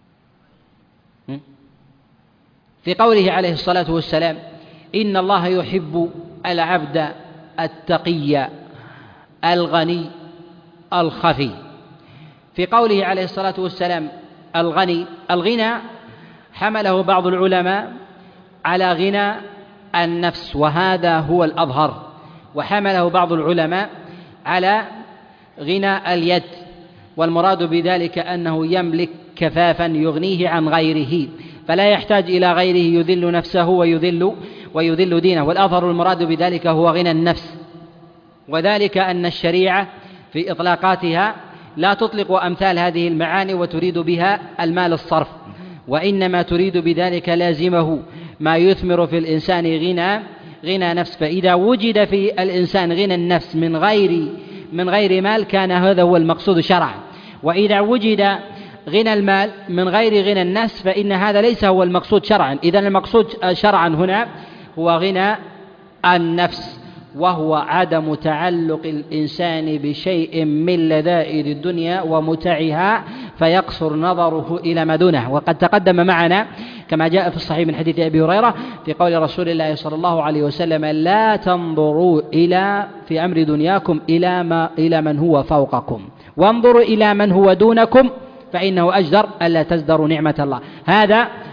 في قوله عليه الصلاة والسلام: إن الله يحب العبد التقي الغني الخفي. في قوله عليه الصلاة والسلام الغني، الغنى حمله بعض العلماء على غنى النفس، وهذا هو الأظهر، وحمله بعض العلماء على غنى اليد، والمراد بذلك أنه يملك كفافا يغنيه عن غيره، فلا يحتاج إلى غيره يذل نفسه ويذل ويذل دينه. والأظهر المراد بذلك هو غنى النفس، وذلك أن الشريعة في إطلاقاتها لا تطلق أمثال هذه المعاني وتريد بها المال الصرف، وإنما تريد بذلك لازمه ما يثمر في الإنسان غنى غنى نفس. فإذا وجد في الإنسان غنى النفس من غير من غير مال كان هذا هو المقصود شرعا، وإذا وجد غنى المال من غير غنى النفس فإن هذا ليس هو المقصود شرعا. إذن المقصود شرعا هنا هو غنى النفس، وهو عدم تعلق الإنسان بشيء من لذائذ الدنيا ومتعها فيقصر نظره إلى ما دونه. وقد تقدم معنا كما جاء في الصحيح من حديث أبي هريرة في قول رسول الله صلى الله عليه وسلم: لا تنظروا إلى في أمر دنياكم إلى ما إلى من هو فوقكم، وانظروا إلى من هو دونكم، فإنه أجدر ألا تزدروا نعمة الله. هذا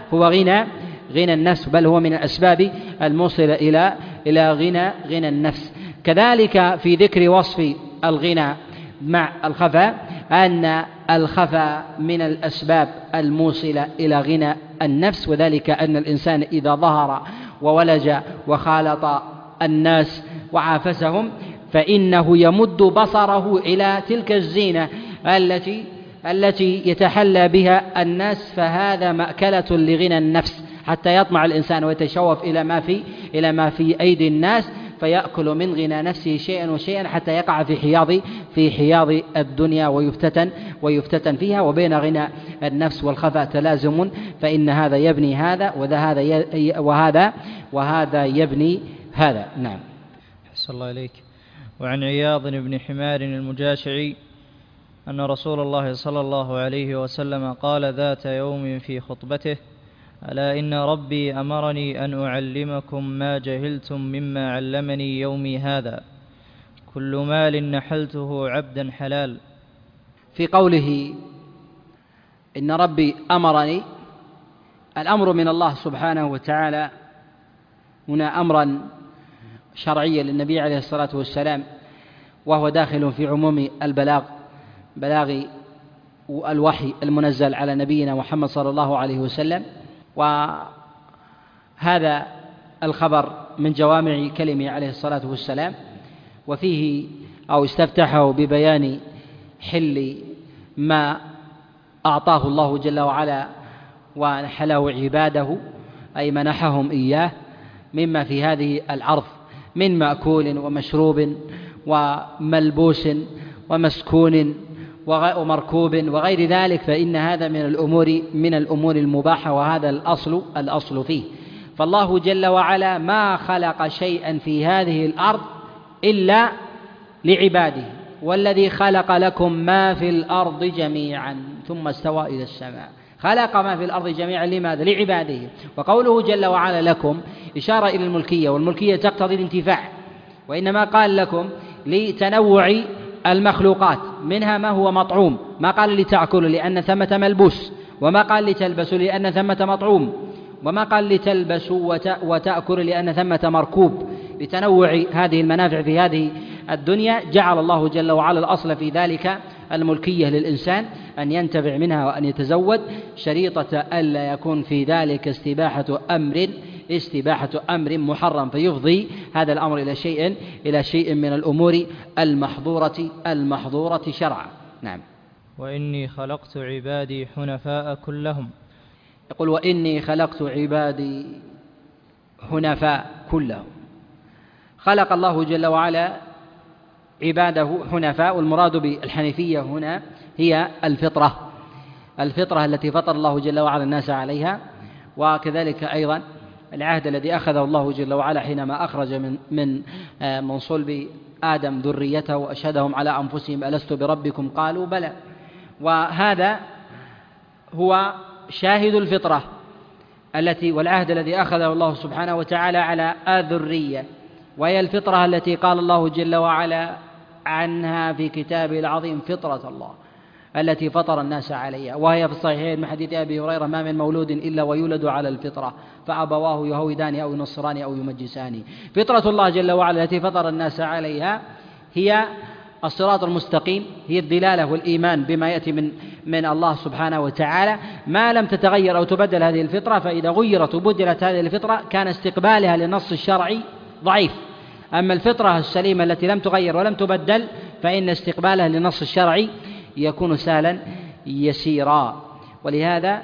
هو غنى غنى النفس، بل هو من الأسباب الموصلة إلى إلى غنى غنى النفس. كذلك في ذكر وصف الغنى مع الخفاء أن الخفاء من الأسباب الموصلة إلى غنى النفس، وذلك أن الإنسان إذا ظهر وولج وخالط الناس وعافسهم فإنه يمد بصره إلى تلك الزينة التي التي يتحلى بها الناس، فهذا مأكلة لغنى النفس، حتى يطمع الإنسان ويتشوف إلى ما في إلى ما في أيدي الناس فيأكل من غنى نفسه شيئا وشيئا حتى يقع في حياض في حياض الدنيا ويفتتن ويفتتن فيها. وبين غنى النفس والخفاء تلازم، فإن هذا يبني هذا وهذا وهذا يبني هذا. نعم. أحسن الله إليك. وعن عياض بن حمار المجاشعي أن رسول الله صلى الله عليه وسلم قال ذات يوم في خطبته: ألا إن ربي أمرني أن أعلمكم ما جهلتم مما علمني يومي هذا، كل مال نحلته عبدا حلال. في قوله إن ربي أمرني، الأمر من الله سبحانه وتعالى هنا أمرا شرعيا للنبي عليه الصلاة والسلام، وهو داخل في عموم البلاغ بلاغ الوحي المنزل على نبينا محمد صلى الله عليه وسلم. وهذا الخبر من جوامع كلمه عليه الصلاة والسلام، وفيه أو استفتحه ببيان حل ما أعطاه الله جل وعلا ونحله عباده، أي منحهم إياه مما في هذه الأرض من مأكول ومشروب وملبوس ومسكون ومركوب وغير ذلك، فإن هذا من الأمور من الأمور المباحة، وهذا الأصل الأصل فيه. فالله جل وعلا ما خلق شيئا في هذه الأرض إلا لعباده، والذي خلق لكم ما في الأرض جميعا ثم استوى إلى السماء. خلق ما في الأرض جميعا لماذا؟ لعباده. وقوله جل وعلا لكم إشارة إلى الملكية، والملكية تقتضي الانتفاع، وإنما قال لكم لتنوع المخلوقات، منها ما هو مطعوم، ما قال لتأكلوا لأن ثمة ملبوس، وما قال لتلبسوا لأن ثمة مطعوم، وما قال لتلبسوا وتأكلوا لأن ثمة مركوب. لتنوع هذه المنافع في هذه الدنيا جعل الله جل وعلا الأصل في ذلك الملكية للإنسان أن ينتفع منها وأن يتزود، شريطة ألا يكون في ذلك استباحة أمر استباحة أمر محرم، فيفضي هذا الأمر إلى شيء إلى شيء من الأمور المحظورة المحظورة شرعا. نعم. وإني خلقت عبادي حنفاء كلهم. يقول: وإني خلقت عبادي حنفاء كلهم. خلق الله جل وعلا عباده حنفاء، والمراد بالحنيفية هنا هي الفطرة الفطرة التي فطر الله جل وعلا الناس عليها. وكذلك أيضا العهد الذي أخذه الله جل وعلا حينما أخرج من من من صلب آدم ذريته وأشهدهم على أنفسهم ألست بربكم قالوا بلى. وهذا هو شاهد الفطرة التي والعهد الذي أخذه الله سبحانه وتعالى على الذرية، وهي الفطرة التي قال الله جل وعلا عنها في كتابه العظيم: فطرة الله التي فطر الناس عليها. وهي في الصحيحين من حديث أبي هريرة: ما من مولود إلا ويولد على الفطرة فأبواه يهودان أو ينصران أو يمجسان. فطرة الله جل وعلا التي فطر الناس عليها هي الصراط المستقيم، هي الدلالة والإيمان بما يأتي من من الله سبحانه وتعالى، ما لم تتغير أو تبدل هذه الفطرة. فإذا غيرت وبدلت هذه الفطرة كان استقبالها للنص الشرعي ضعيف. أما الفطرة السليمة التي لم تغير ولم تبدل فإن استقبالها للنص الشرعي يكون سهلا يسيرا. ولهذا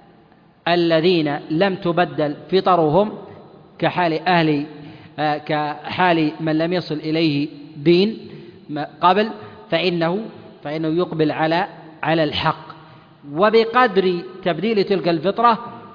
الذين لم تبدل فطرهم كحال أهل كحال من لم يصل إليه دين قبل فإنه فإنه يقبل على على الحق، وبقدر تبديل تلك الفطرة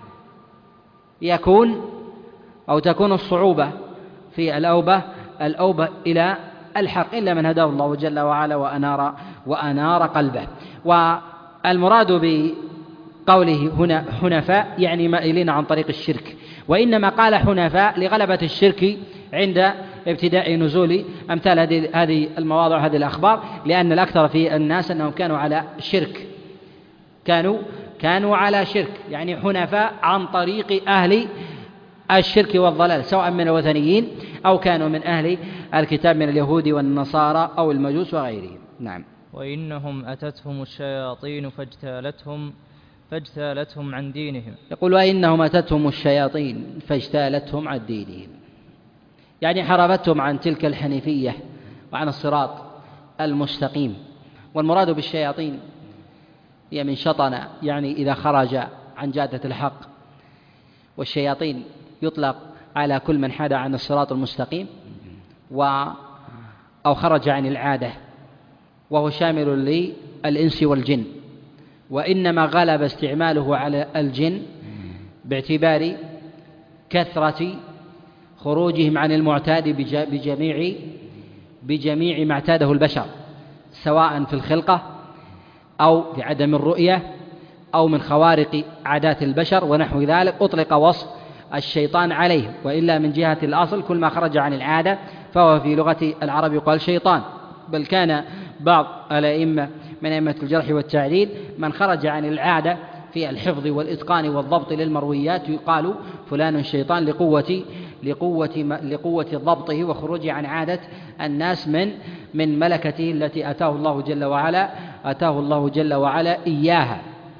يكون أو تكون الصعوبة في الأوبة الأوبة إلى الحق، إلا من هداه الله جل وعلا وأنار وأنار قلبه. والمراد بقوله هنا حنفاء يعني مائلين عن طريق الشرك، وإنما قال حنفاء لغلبة الشرك عند ابتداء نزول أمثال هذه المواضع هذه الأخبار، لأن الأكثر في الناس أنهم كانوا على شرك كانوا كانوا على شرك، يعني حنفاء عن طريق أهل الشرك والضلال، سواء من الوثنيين أو كانوا من أهل الكتاب من اليهود والنصارى أو المجوس وغيرهم. نعم. وإنهم أتتهم الشياطين فاجتالتهم فاجتالتهم عن دينهم. يقول وإنهم أتتهم الشياطين فاجتالتهم عن دينهم، يعني حرفتهم عن تلك الحنيفية وعن الصراط المستقيم. والمراد بالشياطين هي من شطن، يعني إذا خرج عن جادة الحق، والشياطين يطلق على كل من حاد عن الصراط المستقيم و أو خرج عن العادة، وهو شامل للإنس والجن، وإنما غلب استعماله على الجن باعتبار كثرة خروجهم عن المعتاد بجميع بجميع ما اعتاده البشر، سواء في الخلقة أو في عدم الرؤية أو من خوارق عادات البشر ونحو ذلك، أطلق وصف الشيطان عليه. وإلا من جهة الأصل كل ما خرج عن العادة فهو في لغة العرب يقال شيطان. بل كان بعض الأئمة من أئمة الجرح والتعديل من خرج عن العادة في الحفظ والإتقان والضبط للمرويات يقال فلان شيطان لقوة لقوة لقوة ضبطه وخروجه عن عادة الناس من من ملكته التي أتاه الله جل وعلا أتاه الله جل وعلا إياها.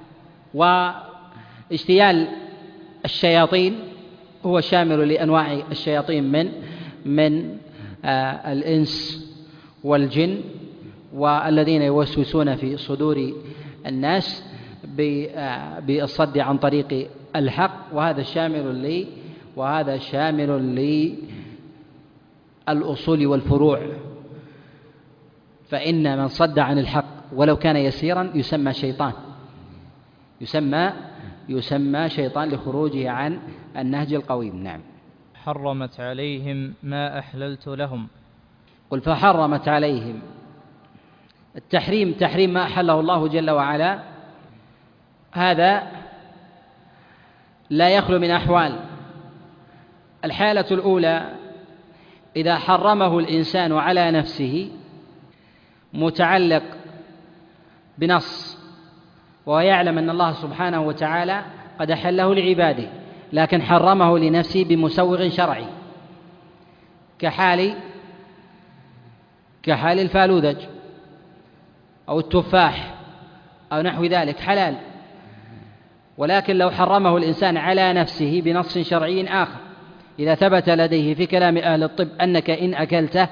واجتيال الشياطين هو شامل لأنواع الشياطين من من آه الإنس والجن، والذين يوسوسون في صدور الناس بالصد عن طريق الحق، وهذا شامل لي وهذا شامل للأصول والفروع. فإن من صد عن الحق ولو كان يسيرا يسمى شيطان، يسمى يسمى شيطان لخروجه عن النهج القويم. نعم. حرمت عليهم ما أحللت لهم. قل فحرمت عليهم، التحريم تحريم ما أحله الله جل وعلا، هذا لا يخلو من أحوال. الحالة الأولى إذا حرمه الإنسان على نفسه متعلق بنص وهو يعلم أن الله سبحانه وتعالى قد أحله لعباده، لكن حرمه لنفسه بمسوغ شرعي، كحال كحال الفالوذج أو التفاح أو نحو ذلك حلال، ولكن لو حرمه الإنسان على نفسه بنص شرعي آخر، إذا ثبت لديه في كلام أهل الطب أنك إن أكلته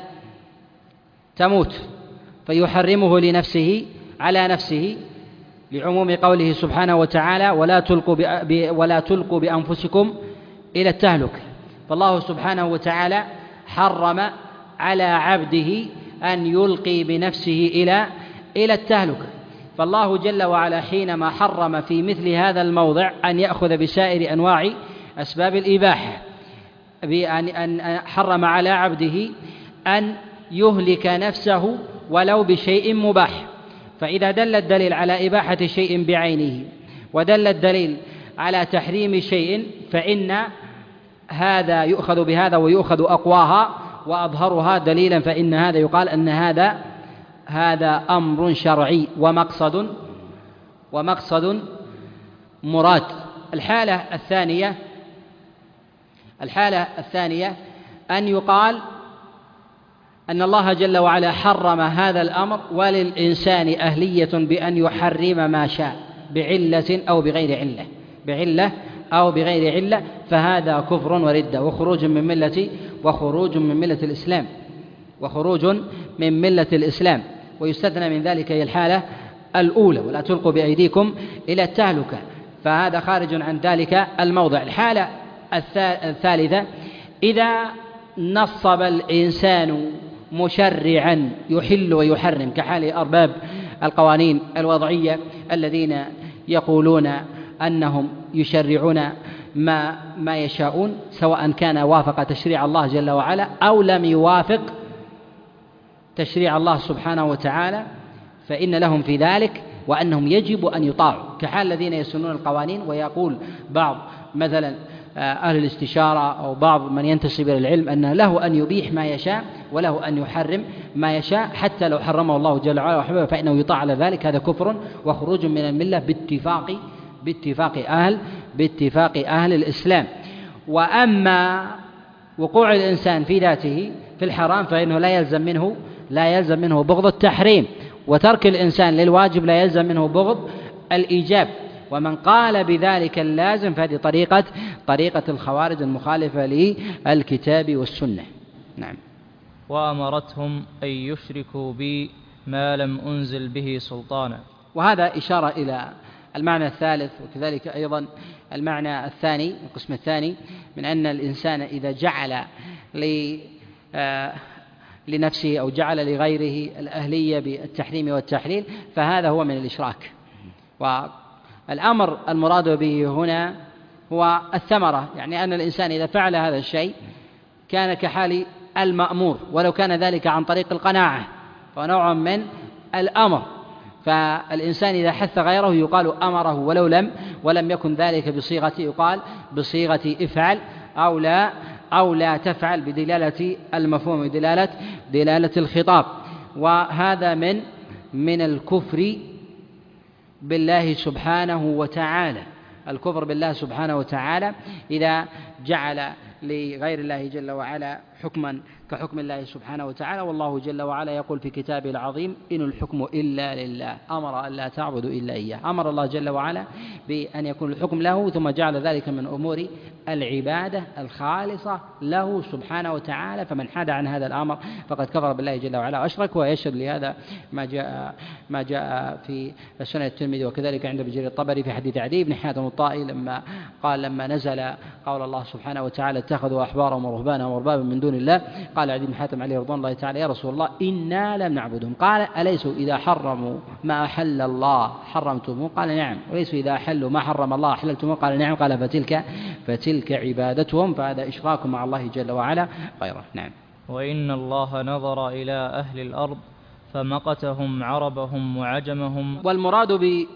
تموت فيحرمه لنفسه على نفسه لعموم قوله سبحانه وتعالى ولا تلقوا ولا تلقوا بأنفسكم إلى التهلكة. فالله سبحانه وتعالى حرم على عبده أن يلقي بنفسه إلى إلى التهلكة. فالله جل وعلا حينما حرم في مثل هذا الموضع أن يأخذ بسائر أنواع أسباب الإباحة، بأن حرم على عبده أن يهلك نفسه ولو بشيء مباح. فإذا دل الدليل على إباحة شيء بعينه ودل الدليل على تحريم شيء فإن هذا يؤخذ بهذا ويؤخذ أقواها وأظهرها دليلا، فإن هذا يقال أن هذا هذا أمر شرعي ومقصد ومقصد مراد. الحالة الثانية الحالة الثانية أن يقال أن الله جل وعلا حرم هذا الأمر وللإنسان أهلية بأن يحرم ما شاء بعلة أو بغير علة بعلة أو بغير علة، فهذا كفر وردة وخروج من ملة وخروج من ملة الإسلام وخروج من ملة الإسلام ويستثنى من ذلك هي الحالة الأولى ولا تلقوا بأيديكم إلى التهلكة، فهذا خارج عن ذلك الموضع. الحالة الثالثة إذا نصب الإنسان مشرعا يحل ويحرم، كحال أرباب القوانين الوضعية الذين يقولون أنهم يشرعون ما ما يشاءون، سواء كان وافق تشريع الله جل وعلا أو لم يوافق تشريع الله سبحانه وتعالى، فإن لهم في ذلك وأنهم يجب أن يطاعوا، كحال الذين يسنون القوانين ويقول بعض مثلا أهل الاستشارة أو بعض من ينتسب إلى العلم أن له أن يبيح ما يشاء وله أن يحرم ما يشاء، حتى لو حرمه الله جل وعلا وحبه فإنه يطاع على ذلك. هذا كفر وخروج من الملة باتفاق باتفاق أهل باتفاق أهل الإسلام. وأما وقوع الإنسان في ذاته في الحرام فإنه لا يلزم منه لا يلزم منه بغض التحريم، وترك الإنسان للواجب لا يلزم منه بغض الإيجاب. ومن قال بذلك اللازم فهذه طريقة طريقة الخوارج المخالفة للكتاب والسنة. نعم. وأمرتهم أن يشركوا بي ما لم أنزل به سلطانا. وهذا إشارة إلى المعنى الثالث، وكذلك أيضا المعنى الثاني القسم الثاني من أن الإنسان إذا جعل لنفسه أو جعل لغيره الأهلية بالتحريم والتحليل فهذا هو من الإشراك. والأمر المراد به هنا هو الثمرة، يعني أن الإنسان إذا فعل هذا الشيء كان كحال المأمور ولو كان ذلك عن طريق القناعة، ونوع من الأمر. فالإنسان إذا حث غيره يقال أمره ولو لم ولم يكن ذلك بصيغة يقال بصيغة افعل أو لا أو لا تفعل بدلالة المفهوم بدلالة دلالة الخطاب. وهذا من من الكفر بالله سبحانه وتعالى، الكفر بالله سبحانه وتعالى إذا جعل لغير الله جل وعلا حكما كحكم الله سبحانه وتعالى. والله جل وعلا يقول في كتابه العظيم إن الحكم إلا لله أمر أن لا تعبدوا إلا إياه. أمر الله جل وعلا بأن يكون الحكم له، ثم جعل ذلك من أمور العبادة الخالصة له سبحانه وتعالى. فمن حاد عن هذا الأمر فقد كفر بالله جل وعلا وأشرك. ويشهد لهذا ما جاء ما جاء في سنن الترمذي وكذلك عند ابن جرير الطبري في حديث عدي بن حاتم الطائي لما قال لما نزل قول الله سبحانه وتعالى اتخذوا أحبارهم ورهبانهم وأربابا من دون الله، قال عدي بن حاتم عليه رضوان الله تعالى يا رسول الله إنا لم نعبدهم. قال أليسوا إذا حرموا ما أحل الله حرمتموه؟ قال نعم. وليسوا إذا أحلوا ما حرم الله أحللتموه؟ قال نعم. قال فتلك فتلك عبادتهم. فهذا إشراك مع الله جل وعلا غيره. نعم. وإن الله نظر إلى أهل الأرض فمقتهم عربهم وعجمهم. والمراد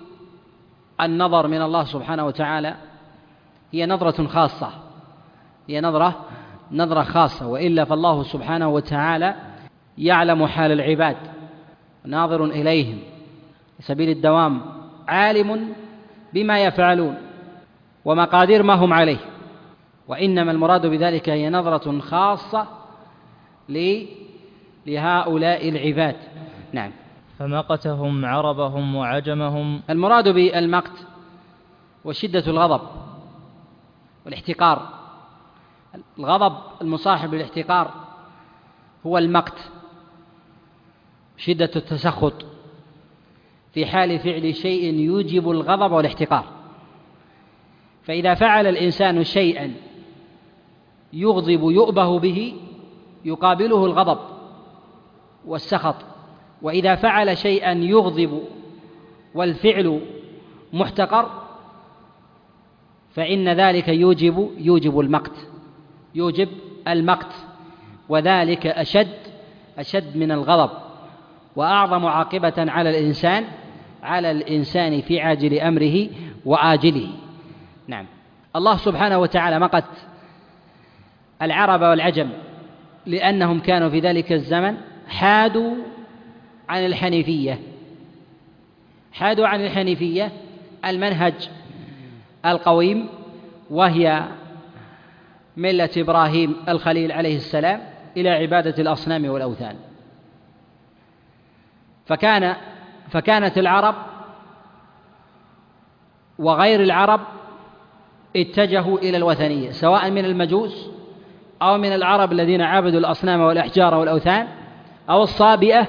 بالنظر من الله سبحانه وتعالى هي نظرة خاصة، هي نظرة نظرة خاصة، وإلا فالله سبحانه وتعالى يعلم حال العباد ناظر إليهم سبيل الدوام، عالم بما يفعلون ومقادير ما هم عليه. وإنما المراد بذلك هي نظرة خاصة لهؤلاء العباد. نعم. فمقتهم عربهم وعجمهم. المراد بالمقت وشدة الغضب والاحتقار. الغضب المصاحب للاحتقار هو المقت، شدة التسخط في حال فعل شيء يوجب الغضب والاحتقار. فإذا فعل الإنسان شيئا يغضب يؤبه به يقابله الغضب والسخط، وإذا فعل شيئا يغضب والفعل محتقر فإن ذلك يوجب يوجب المقت يوجب المقت وذلك أشد أشد من الغضب وأعظم عاقبة على الإنسان على الإنسان في عاجل أمره وآجله. نعم. الله سبحانه وتعالى مقت العرب والعجم لأنهم كانوا في ذلك الزمن حادوا عن الحنيفية حادوا عن الحنيفية المنهج القويم، وهي ملة إبراهيم الخليل عليه السلام، إلى عبادة الأصنام والأوثان. فكان فكانت العرب وغير العرب اتجهوا إلى الوثنية، سواء من المجوس أو من العرب الذين عبدوا الأصنام والأحجار والأوثان أو الصابئة،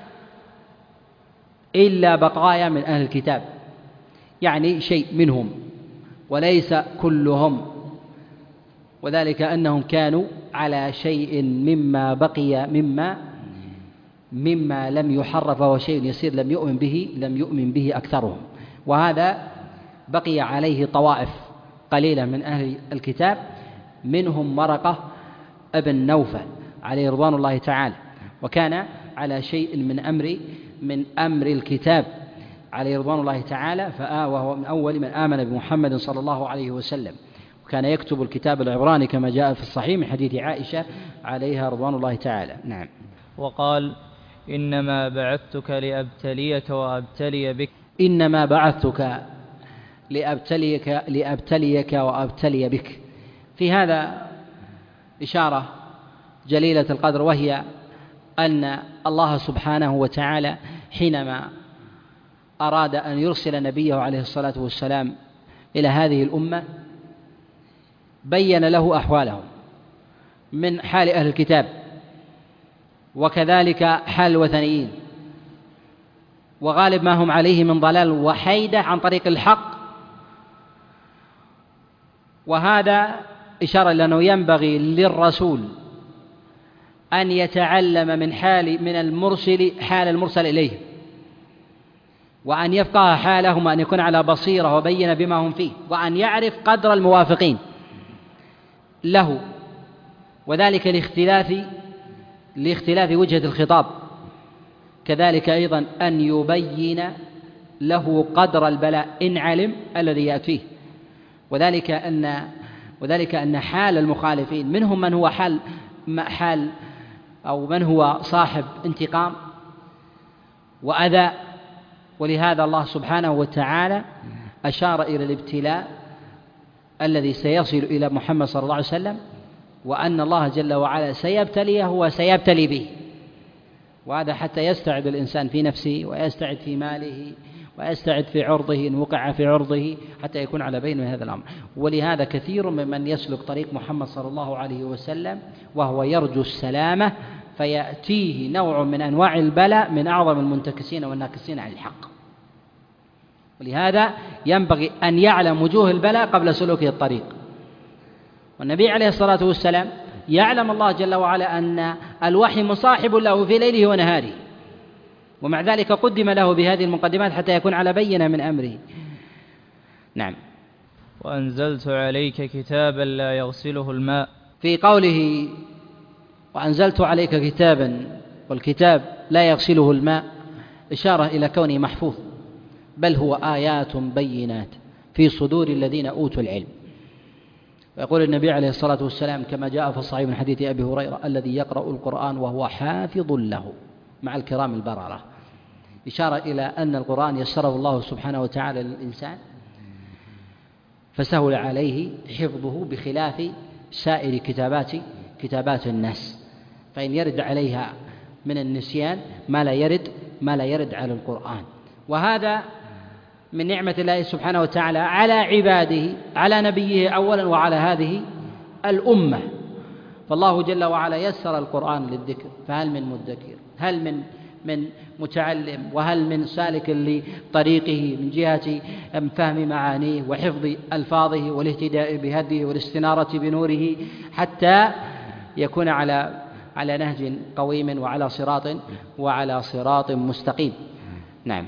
إلا بقايا من أهل الكتاب، يعني شيء منهم وليس كلهم، وذلك أنهم كانوا على شيء مما بقي مما مما لم يحرف وشيء يسير لم يؤمن به لم يؤمن به أكثرهم. وهذا بقي عليه طوائف قليلة من أهل الكتاب، منهم ورقة ابن نوفل عليه رضوان الله تعالى، وكان على شيء من أمر من أمر الكتاب عليه رضوان الله تعالى، وهو من أول من آمن بمحمد صلى الله عليه وسلم، وكان يكتب الكتاب العبراني كما جاء في الصحيح من حديث عائشة عليها رضوان الله تعالى. نعم. وقال إنما بعثتك لأبتليك وأبتلي بك. إنما بعثتك لأبتليك, لأبتليك وأبتلي بك. في هذا إشارة جليلة القدر، وهي أن الله سبحانه وتعالى حينما أراد أن يرسل نبيه عليه الصلاة والسلام إلى هذه الأمة بين له أحوالهم من حال أهل الكتاب، وكذلك حال الوثنيين، وغالب ما هم عليه من ضلال وحيدة عن طريق الحق. وهذا إشارة إلى أنه ينبغي للرسول أن يتعلم من حال من المرسل حال المرسل إليه، وأن يفقه حالهم، وأن يكون على بصيرة وبين بما هم فيه، وأن يعرف قدر الموافقين له، وذلك لاختلاف لاختلاف وجهة الخطاب. كذلك أيضا أن يبين له قدر البلاء إن علم الذي يأتيه، وذلك أن وذلك أن حال المخالفين منهم من هو حال حال أو من هو صاحب انتقام وأذى، ولهذا الله سبحانه وتعالى أشار إلى الابتلاء الذي سيصل إلى محمد صلى الله عليه وسلم، وأن الله جل وعلا سيبتليه وسيبتلي به. وهذا حتى يستعد الإنسان في نفسه، ويستعد في ماله، ويستعد في عرضه إن وقع في عرضه، حتى يكون على بين من هذا الأمر. ولهذا كثير ممن يسلك طريق محمد صلى الله عليه وسلم وهو يرجو السلامة، فيأتيه نوع من أنواع البلاء من أعظم المنتكسين والناكسين عن الحق. ولهذا ينبغي أن يعلم وجوه البلاء قبل سلوكه الطريق. والنبي عليه الصلاة والسلام يعلم الله جل وعلا أن الوحي مصاحب له في ليله ونهاره، ومع ذلك قدم له بهذه المقدمات حتى يكون على بينة من أمره. نعم. وأنزلت عليك كتابا لا يغسله الماء، في قوله وأنزلت عليك كتابا، والكتاب لا يغسله الماء، إشارة إلى كونه محفوظ، بل هو آيات بينات في صدور الذين أوتوا العلم. ويقول النبي عليه الصلاة والسلام كما جاء في الصحيح من حديث أبي هريرة: الذي يقرأ القرآن وهو حافظ له مع الكرام البررة، إشارة إلى أن القرآن يسره الله سبحانه وتعالى للإنسان فسهل عليه حفظه، بخلاف سائر كتابات كتابات الناس، فإن يرد عليها من النسيان ما لا يرد ما لا يرد على القرآن. وهذا من نعمة الله سبحانه وتعالى على عباده، على نبيه أولا وعلى هذه الأمة. فالله جل وعلا يسر القرآن للذكر، فهل من مدكر، هل من من متعلم، وهل من سالك لطريقه من جهة فهم معانيه وحفظ ألفاظه والاهتداء بهديه والاستنارة بنوره، حتى يكون على على نهج قويم وعلى صراط وعلى صراط مستقيم. نعم.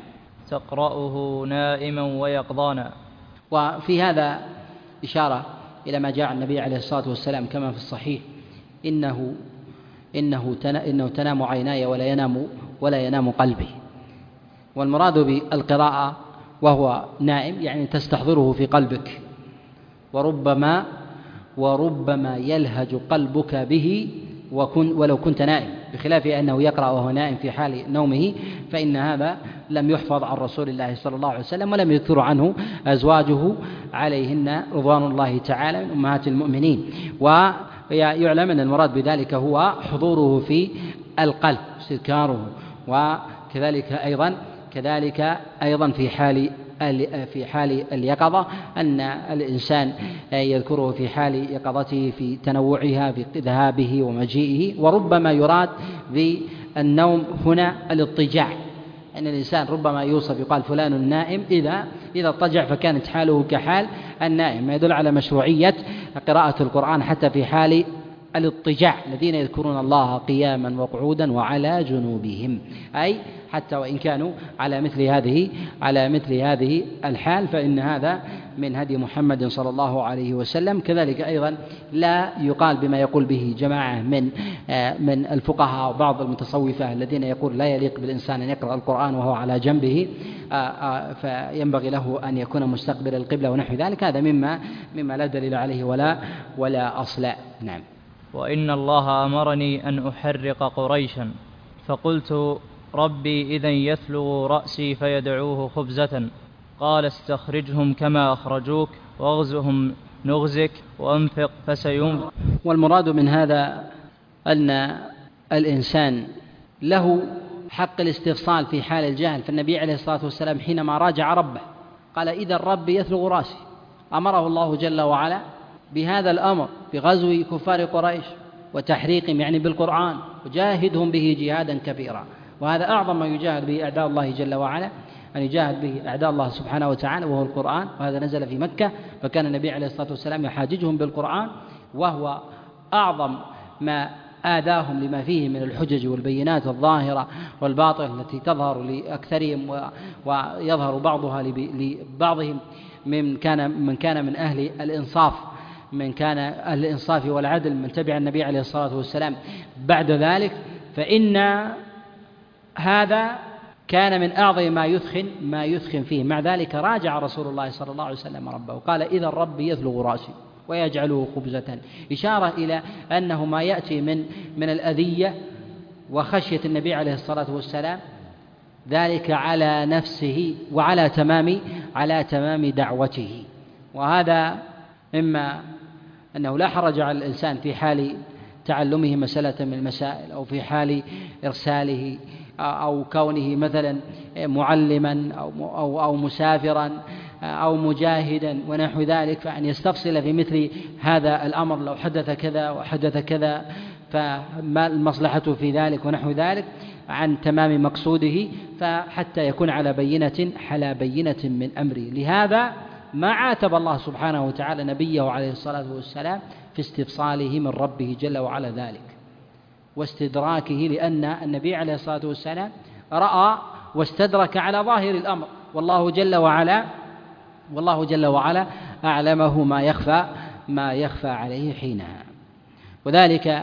تقرأه نائما ويقظانا. وفي هذا إشارة إلى ما جاء النبي عليه الصلاة والسلام كما في الصحيح: إنه إنه إنه تنام عيناي ولا ينام ولا ينام قلبي. والمراد بالقراءة وهو نائم يعني تستحضره في قلبك، وربما وربما يلهج قلبك به وكن ولو كنت نائم، بخلاف أنه يقرأ وهو نائم في حال نومه، فإن هذا لم يحفظ عن رسول الله صلى الله عليه وسلم، ولم يذكر عنه أزواجه عليهن رضوان الله تعالى من أمهات المؤمنين. ويعلم أن المراد بذلك هو حضوره في القلب، استذكاره، وكذلك أيضا كذلك أيضا في حال في حال اليقظة، أن الإنسان يذكره في حال يقظته في تنوعها في ذهابه ومجيئه. وربما يراد بالنوم هنا الاضطجاع، أن الإنسان ربما يوصف يقال فلان نائم إذا إذا اضطجع فكانت حاله كحال النائم، ما يدل على مشروعية قراءة القرآن حتى في حال الاضطجاع، الذين يذكرون الله قياما وقعودا وعلى جنوبهم، أي حتى وإن كانوا على مثل هذه على مثل هذه الحال، فإن هذا من هدي محمد صلى الله عليه وسلم. كذلك أيضا لا يقال بما يقول به جماعة من من الفقهاء وبعض المتصوفة الذين يقول لا يليق بالإنسان أن يقرأ القرآن وهو على جنبه، فينبغي له أن يكون مستقبل القبلة ونحو ذلك. هذا مما مما لا دليل عليه ولا ولا أصل. نعم. وإن الله أمرني أن أحرق قريشا، فقلت ربي إذن يثلغ رأسي فيدعوه خبزة، قال استخرجهم كما أخرجوك واغزهم نغزك وأنفق فسينفق. والمراد من هذا أن الإنسان له حق الاستفصال في حال الجهل، فالنبي عليه الصلاة والسلام حينما راجع ربه قال إذا الرب يثلغ راسي، أمره الله جل وعلا بهذا الأمر بغزو كفار قريش وتحريقهم يعني بالقرآن وجاهدهم به جهادا كبيرا، وهذا أعظم ما يجاهد به أعداء الله جل وعلا، أن يجاهد به أعداء الله سبحانه وتعالى وهو القرآن، وهذا نزل في مكة، فكان النبي عليه الصلاة والسلام يحاججهم بالقرآن، وهو أعظم ما آذاهم لما فيه من الحجج والبينات الظاهرة والباطلة التي تظهر لأكثرهم ويظهر بعضها لبعضهم من كان من كان من أهل الإنصاف من كان أهل الإنصاف والعدل من تبع النبي عليه الصلاة والسلام بعد ذلك، فإن هذا كان من أعظم ما يثخن ما يثخن فيه. مع ذلك راجع رسول الله صلى الله عليه وسلم ربه وقال إذا الرب يثلغ رأسي ويجعله خبزة، إشارة إلى أنه ما يأتي من من الأذية وخشية النبي عليه الصلاة والسلام ذلك على نفسه وعلى تمام على تمام دعوته. وهذا إما أنه لا حرج على الإنسان في حال تعلمه مسألة من المسائل أو في حال إرساله أو كونه مثلا معلما أو أو أو مسافرا أو مجاهدا ونحو ذلك، فأن يستفصل في مثل هذا الأمر لو حدث كذا وحدث كذا فما المصلحة في ذلك ونحو ذلك عن تمام مقصوده، فحتى يكون على بينة على بينة من أمره. لهذا ما عاتب الله سبحانه وتعالى نبيه عليه الصلاة والسلام في استفصاله من ربه جل وعلا ذلك واستدراكه، لأن النبي عليه الصلاة والسلام رأى واستدرك على ظاهر الأمر، والله جل وعلا والله جل وعلا أعلمه ما يخفى ما يخفى عليه حينها. وذلك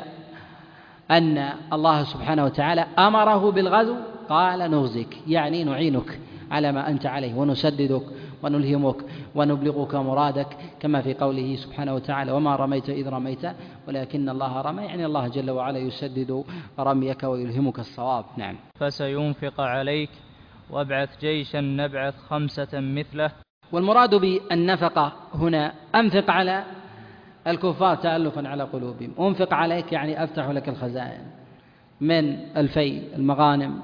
أن الله سبحانه وتعالى أمره بالغزو، قال نغزك يعني نعينك على ما أنت عليه ونسددك ونلهمك ونبلغك مرادك، كما في قوله سبحانه وتعالى وما رميت إذ رميت ولكن الله رمى، يعني الله جل وعلا يسدد رميك ويلهمك الصواب. نعم. فسينفق عليك وابعث جيشا نبعث خمسة مثله. والمراد بالنفقة هنا أنفق على الكفار تألفا على قلوبهم، أنفق عليك يعني أفتح لك الخزائن من الفيء المغانم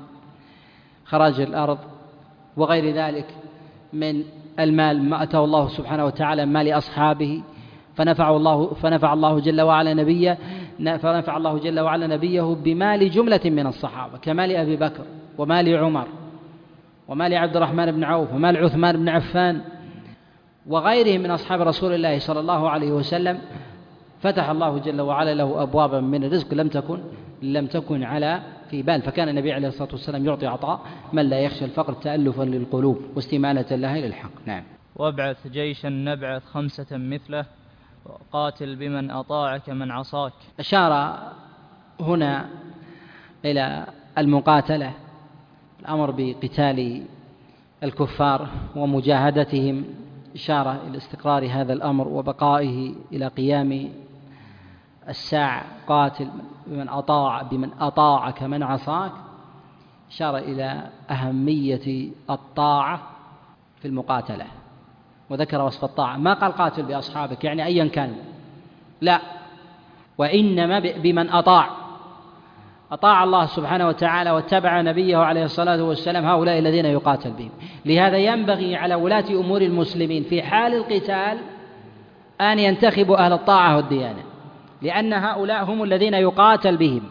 خراج الأرض وغير ذلك من المال ما أتاه الله سبحانه وتعالى مال أصحابه، فنفع الله فنفع الله جل وعلا نبيه فنفع الله جل وعلا نبيه بمال جملة من الصحابة كمال أبي بكر ومال عمر ومال عبد الرحمن بن عوف ومال عثمان بن عفان وغيرهم من أصحاب رسول الله صلى الله عليه وسلم، فتح الله جل وعلا له أبوابا من الرزق لم تكن لم تكن على في بال، فكان النبي عليه الصلاة والسلام يعطي عطاء من لا يخشى الفقر تألفا للقلوب واستمالة لها للحق. نعم. وابعث جيشا نبعث خمسة مثله قاتل بمن أطاعك من عصاك. أشار هنا إلى المقاتلة، الأمر بقتال الكفار ومجاهدتهم، إشارة إلى استقرار هذا الأمر وبقائه إلى قيام الساعة. قاتل بمن أطاع بمن أطاعك من عصاك، إشارة إلى أهمية الطاعة في المقاتلة، وذكر وصف الطاعة، ما قال قاتل بأصحابك يعني أيا كان، لا، وإنما بمن أطاع أطاع الله سبحانه وتعالى واتبع نبيه عليه الصلاة والسلام، هؤلاء الذين يقاتل بهم. لهذا ينبغي على ولاة أمور المسلمين في حال القتال أن ينتخبوا أهل الطاعة والديانة، لأن هؤلاء هم الذين يقاتل بهم.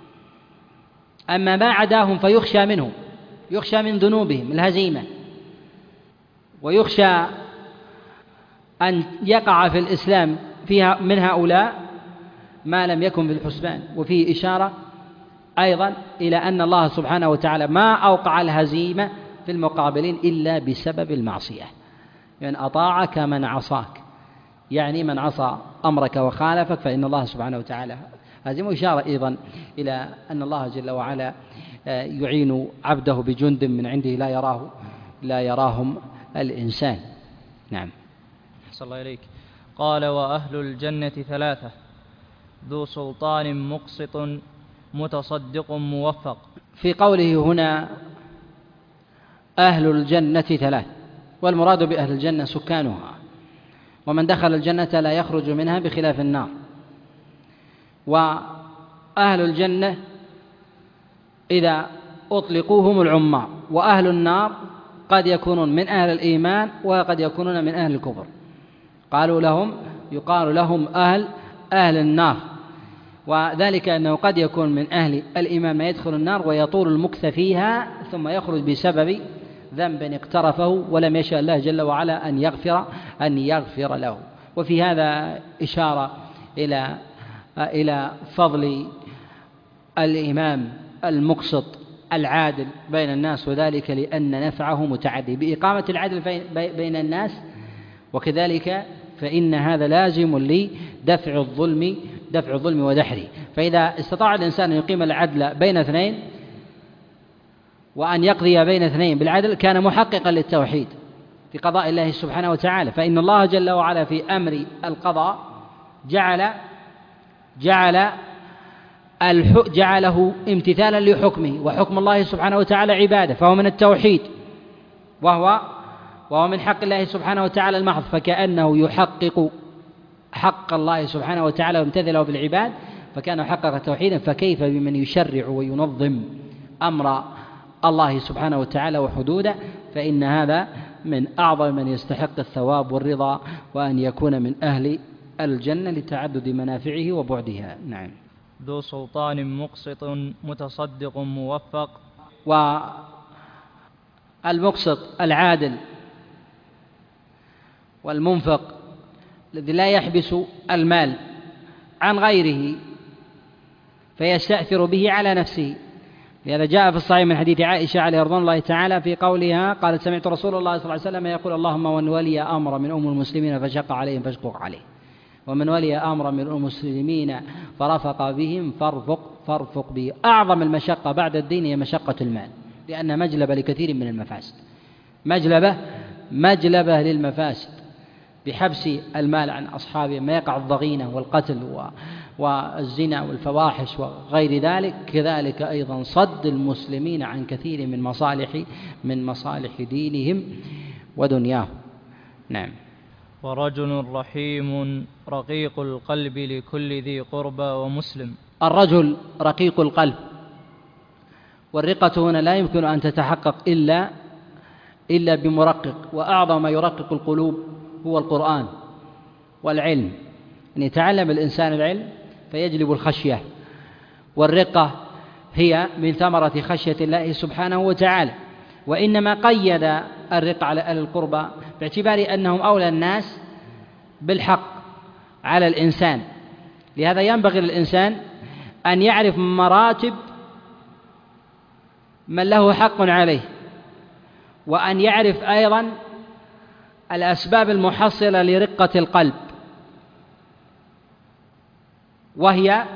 أما ما عداهم فيخشى منهم، يخشى من ذنوبهم الهزيمة، ويخشى أن يقع في الإسلام فيها من هؤلاء ما لم يكن في الحسبان. وفيه إشارة أيضا إلى أن الله سبحانه وتعالى ما أوقع الهزيمة في المقابلين إلا بسبب المعصية، يعني أطاعك من عصاك، يعني من عصى أمرك وخالفك فإن الله سبحانه وتعالى هزيمه. إشارة أيضا إلى أن الله جل وعلا يعين عبده بجند من عنده لا يراه لا يراهم الإنسان. نعم. صلى الله عليك. قال وأهل الجنة ثلاثة ذو سلطان مقسط متصدق موفق. في قوله هنا أهل الجنة ثلاث، والمراد بأهل الجنة سكانها، ومن دخل الجنة لا يخرج منها بخلاف النار. وأهل الجنة إذا أطلقوا هم العمار، وأهل النار قد يكونون من أهل الإيمان وقد يكونون من أهل الكفر، قالوا لهم يقال لهم أهل أهل النار، وذلك أنه قد يكون من أهل الإيمان ما يدخل النار ويطول المكث فيها ثم يخرج بسبب ذنب اقترفه ولم يشاء الله جل وعلا أن يغفر أن يغفر له. وفي هذا إشارة إلى إلى فضل الإمام المقسط العادل بين الناس، وذلك لأن نفعه متعدي بإقامة العدل بين الناس، وكذلك فإن هذا لازم لدفع الظلم دفع الظلم ودحره. فإذا استطاع الإنسان أن يقيم العدل بين اثنين وأن يقضي بين اثنين بالعدل كان محققا للتوحيد في قضاء الله سبحانه وتعالى. فإن الله جل وعلا في أمر القضاء جعل جعل جعله امتثالا لحكمه، وحكم الله سبحانه وتعالى عبادة، فهو من التوحيد وهو وهو من حق الله سبحانه وتعالى المحض، فكأنه يحقق حق الله سبحانه وتعالى وامتثله بالعباد، فكان حقق توحيدا. فكيف بمن يشرع وينظم أمر الله سبحانه وتعالى وحدوده؟ فإن هذا من أعظم من يستحق الثواب والرضا، وأن يكون من أهل الجنة لتعدد منافعه وبعدها. نعم. ذو سلطان مقسط متصدق موفق. والمقسط العادل والمنفق الذي لا يحبس المال عن غيره فيستأثر به على نفسه، لهذا جاء في الصحيح من حديث عائشة عليه رضوان الله تعالى في قولها قالت: سمعت رسول الله صلى الله عليه وسلم يقول: اللهم من ولي أمر من أم المسلمين فشق عليهم فاشقق عليه، ومن ولي أمر من المسلمين فرفق بهم فارفق فارفق به. أعظم المشقة بعد الدين هي مشقة المال، لأن مجلبة لكثير من المفاسد، مجلبة مجلبة للمفاسد بحبس المال عن أصحابه، ما يقع الضغينة والقتل والزنا والفواحش وغير ذلك. كذلك أيضا صد المسلمين عن كثير من مصالح من مصالح دينهم ودنياهم. نعم. ورجل رحيم رقيق القلب لكل ذي قربى ومسلم. الرجل رقيق القلب، والرقة هنا لا يمكن أن تتحقق إلا إلا بمرقق، وأعظم ما يرقق القلوب هو القرآن والعلم، أن يتعلم الإنسان العلم فيجلب الخشية، والرقة هي من ثمرة خشية الله سبحانه وتعالى. وإنما قيد الرقة على أهل القربى باعتبار أنهم أولى الناس بالحق على الإنسان، لهذا ينبغي للإنسان أن يعرف مراتب من له حق عليه، وأن يعرف أيضا الأسباب المحصلة لرقة القلب، وهي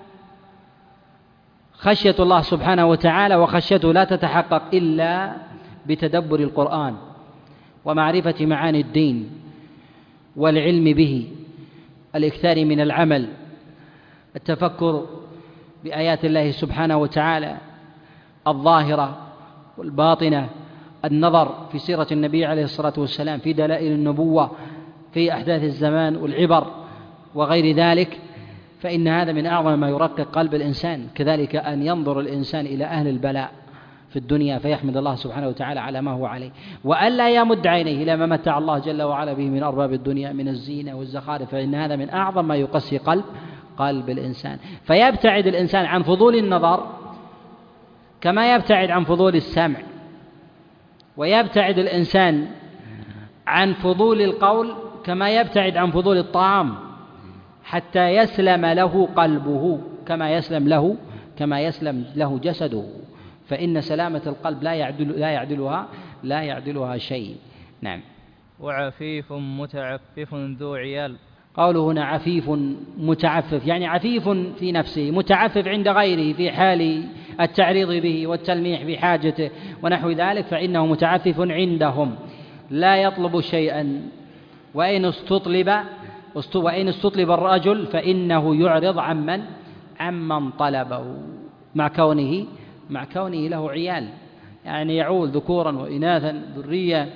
خشية الله سبحانه وتعالى، وخشيته لا تتحقق إلا بتدبر القرآن ومعرفة معاني الدين والعلم به، الإكثار من العمل، التفكر بآيات الله سبحانه وتعالى الظاهرة والباطنة، النظر في سيرة النبي عليه الصلاة والسلام، في دلائل النبوة، في أحداث الزمان والعبر وغير ذلك، فإن هذا من أعظم ما يرقق قلب الإنسان. كذلك أن ينظر الإنسان إلى أهل البلاء في الدنيا فيحمد الله سبحانه وتعالى على ما هو عليه، وألا يمد عينيه إلى ما متع الله جل وعلا به من أرباب الدنيا من الزينة والزخارف، فإن هذا من أعظم ما يقسي قلب قلب الإنسان. فيبتعد الإنسان عن فضول النظر كما يبتعد عن فضول السمع، ويبتعد الإنسان عن فضول القول كما يبتعد عن فضول الطعام، حتى يسلم له قلبه كما يسلم له كما يسلم له جسده، فإن سلامة القلب لا يعدل لا يعدلها لا يعدلها شيء. نعم. وعفيف متعفف ذو عيال. قوله هنا عفيف متعفف، يعني عفيف في نفسه، متعفف عند غيره في حال التعريض به والتلميح بحاجته ونحو ذلك، فإنه متعفف عندهم لا يطلب شيئا، وإن استطلب وإن استطلب الرجل فإنه يعرض عمن عمن طلبه، مع كونه مع كونه له عيال، يعني يعول ذكورا وإناثا ذرية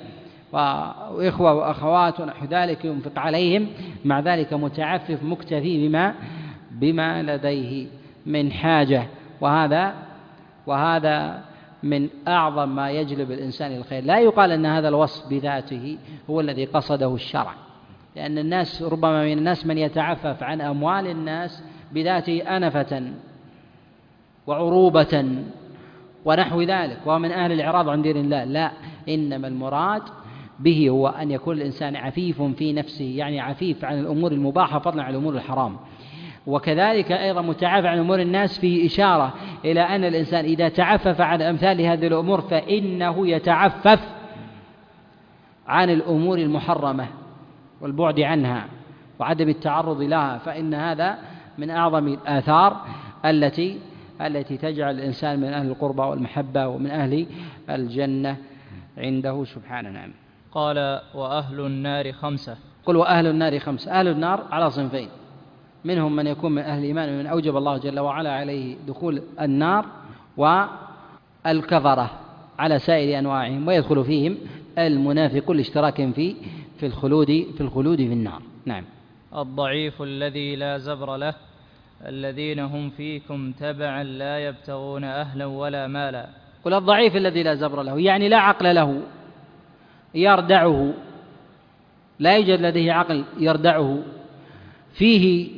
وإخوة وأخوات ونحو ذلك ينفق عليهم، مع ذلك متعفف مكتفي بما بما لديه من حاجة. وهذا وهذا من أعظم ما يجلب الإنسان الخير. لا يقال أن هذا الوصف بذاته هو الذي قصده الشرع، لأن الناس ربما من الناس من يتعفف عن أموال الناس بذاته أنفة وعروبة ونحو ذلك، ومن أهل الإعراض عن دين الله. لا، إنما المراد به هو أن يكون الإنسان عفيف في نفسه، يعني عفيف عن الأمور المباحة فضلا عن الأمور الحرام. وكذلك أيضا متعافى عن أمور الناس في إشارة إلى أن الإنسان إذا تعفف عن أمثال هذه الأمور فإنه يتعفف عن الأمور المحرمة والبعد عنها وعدم التعرض لها، فإن هذا من أعظم الآثار التي التي تجعل الإنسان من أهل القربى والمحبة ومن أهل الجنة عنده سبحانه. نعم. قال: وأهل النار خمسة. قل: وأهل النار خمسة. أهل النار على صنفين، منهم من يكون من أهل الإيمان ومن أوجب الله جل وعلا عليه دخول النار، والكفرة على سائر أنواعهم، ويدخل فيهم المنافق لاشتراكهم في في الخلود في الخلود في النار. نعم. الضعيف الذي لا زبر له، الذين هم فيكم تبعا لا يبتغون أهلا ولا مالا. قل: الضعيف الذي لا زبر له، يعني لا عقل له يردعه، لا يوجد لديه عقل يردعه، فيه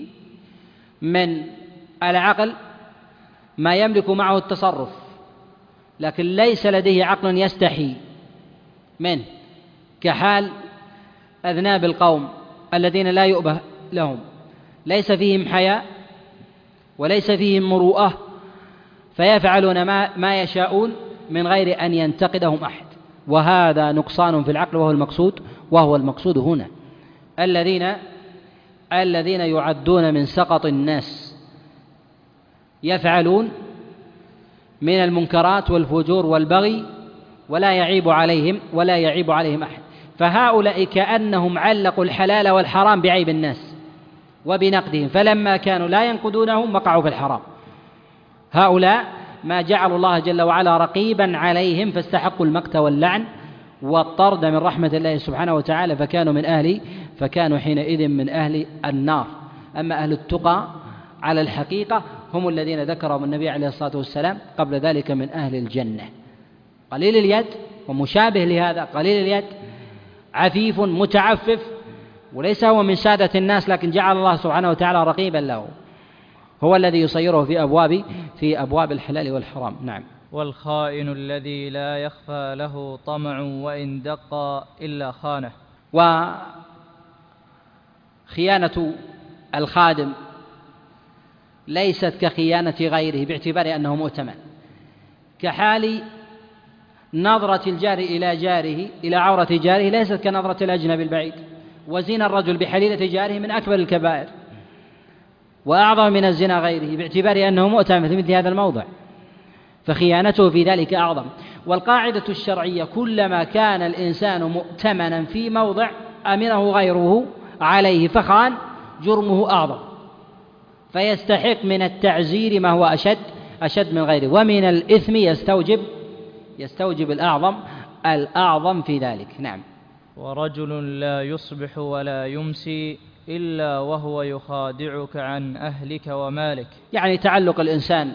من العقل ما يملك معه التصرف، لكن ليس لديه عقل يستحي منه، كحال أذناب القوم الذين لا يؤبه لهم، ليس فيهم حياء وليس فيهم مروءة، فيفعلون ما, ما يشاءون من غير أن ينتقدهم أحد، وهذا نقصان في العقل وهو المقصود وهو المقصود هنا. الذين الذين يعدون من سقط الناس، يفعلون من المنكرات والفجور والبغي ولا يعيب عليهم ولا يعيب عليهم أحد، فهؤلاء كأنهم علقوا الحلال والحرام بعيب الناس وبنقدهم، فلما كانوا لا ينقدونهم وقعوا في الحرام. هؤلاء ما جعلوا الله جل وعلا رقيبا عليهم، فاستحقوا المقت واللعن والطرد من رحمة الله سبحانه وتعالى، فكانوا من أهل فكانوا حينئذ من أهل النار. أما أهل التقى على الحقيقة هم الذين ذكرهم النبي عليه الصلاة والسلام قبل ذلك من أهل الجنة. قليل اليد ومشابه لهذا، قليل اليد عفيف متعفف، وليس هو من سادة الناس، لكن جعل الله سبحانه وتعالى رقيبا له، هو الذي يصيره في أبواب في أبواب الحلال والحرام. نعم. والخائن الذي لا يخفى له طمع وإن دق إلا خانه. وخيانة الخادم ليست كخيانة غيره باعتبار أنه مؤتمن، كحال نظرة الجار إلى جاره إلى عورة جاره ليست كنظرة الأجنبي البعيد، وزنا الرجل بحليلة جاره من أكبر الكبائر وأعظم من الزنا غيره باعتبار أنه مؤتمن في مثل هذا الموضع، فخيانته في ذلك أعظم. والقاعدة الشرعية كلما كان الإنسان مؤتمنا في موضع أمنه غيره عليه فخان جرمه أعظم، فيستحق من التعزير ما هو أشد أشد من غيره، ومن الإثم يستوجب يستوجب الأعظم الأعظم في ذلك. نعم. ورجل لا يصبح ولا يمسي إلا وهو يخادعك عن أهلك ومالك، يعني تعلق الإنسان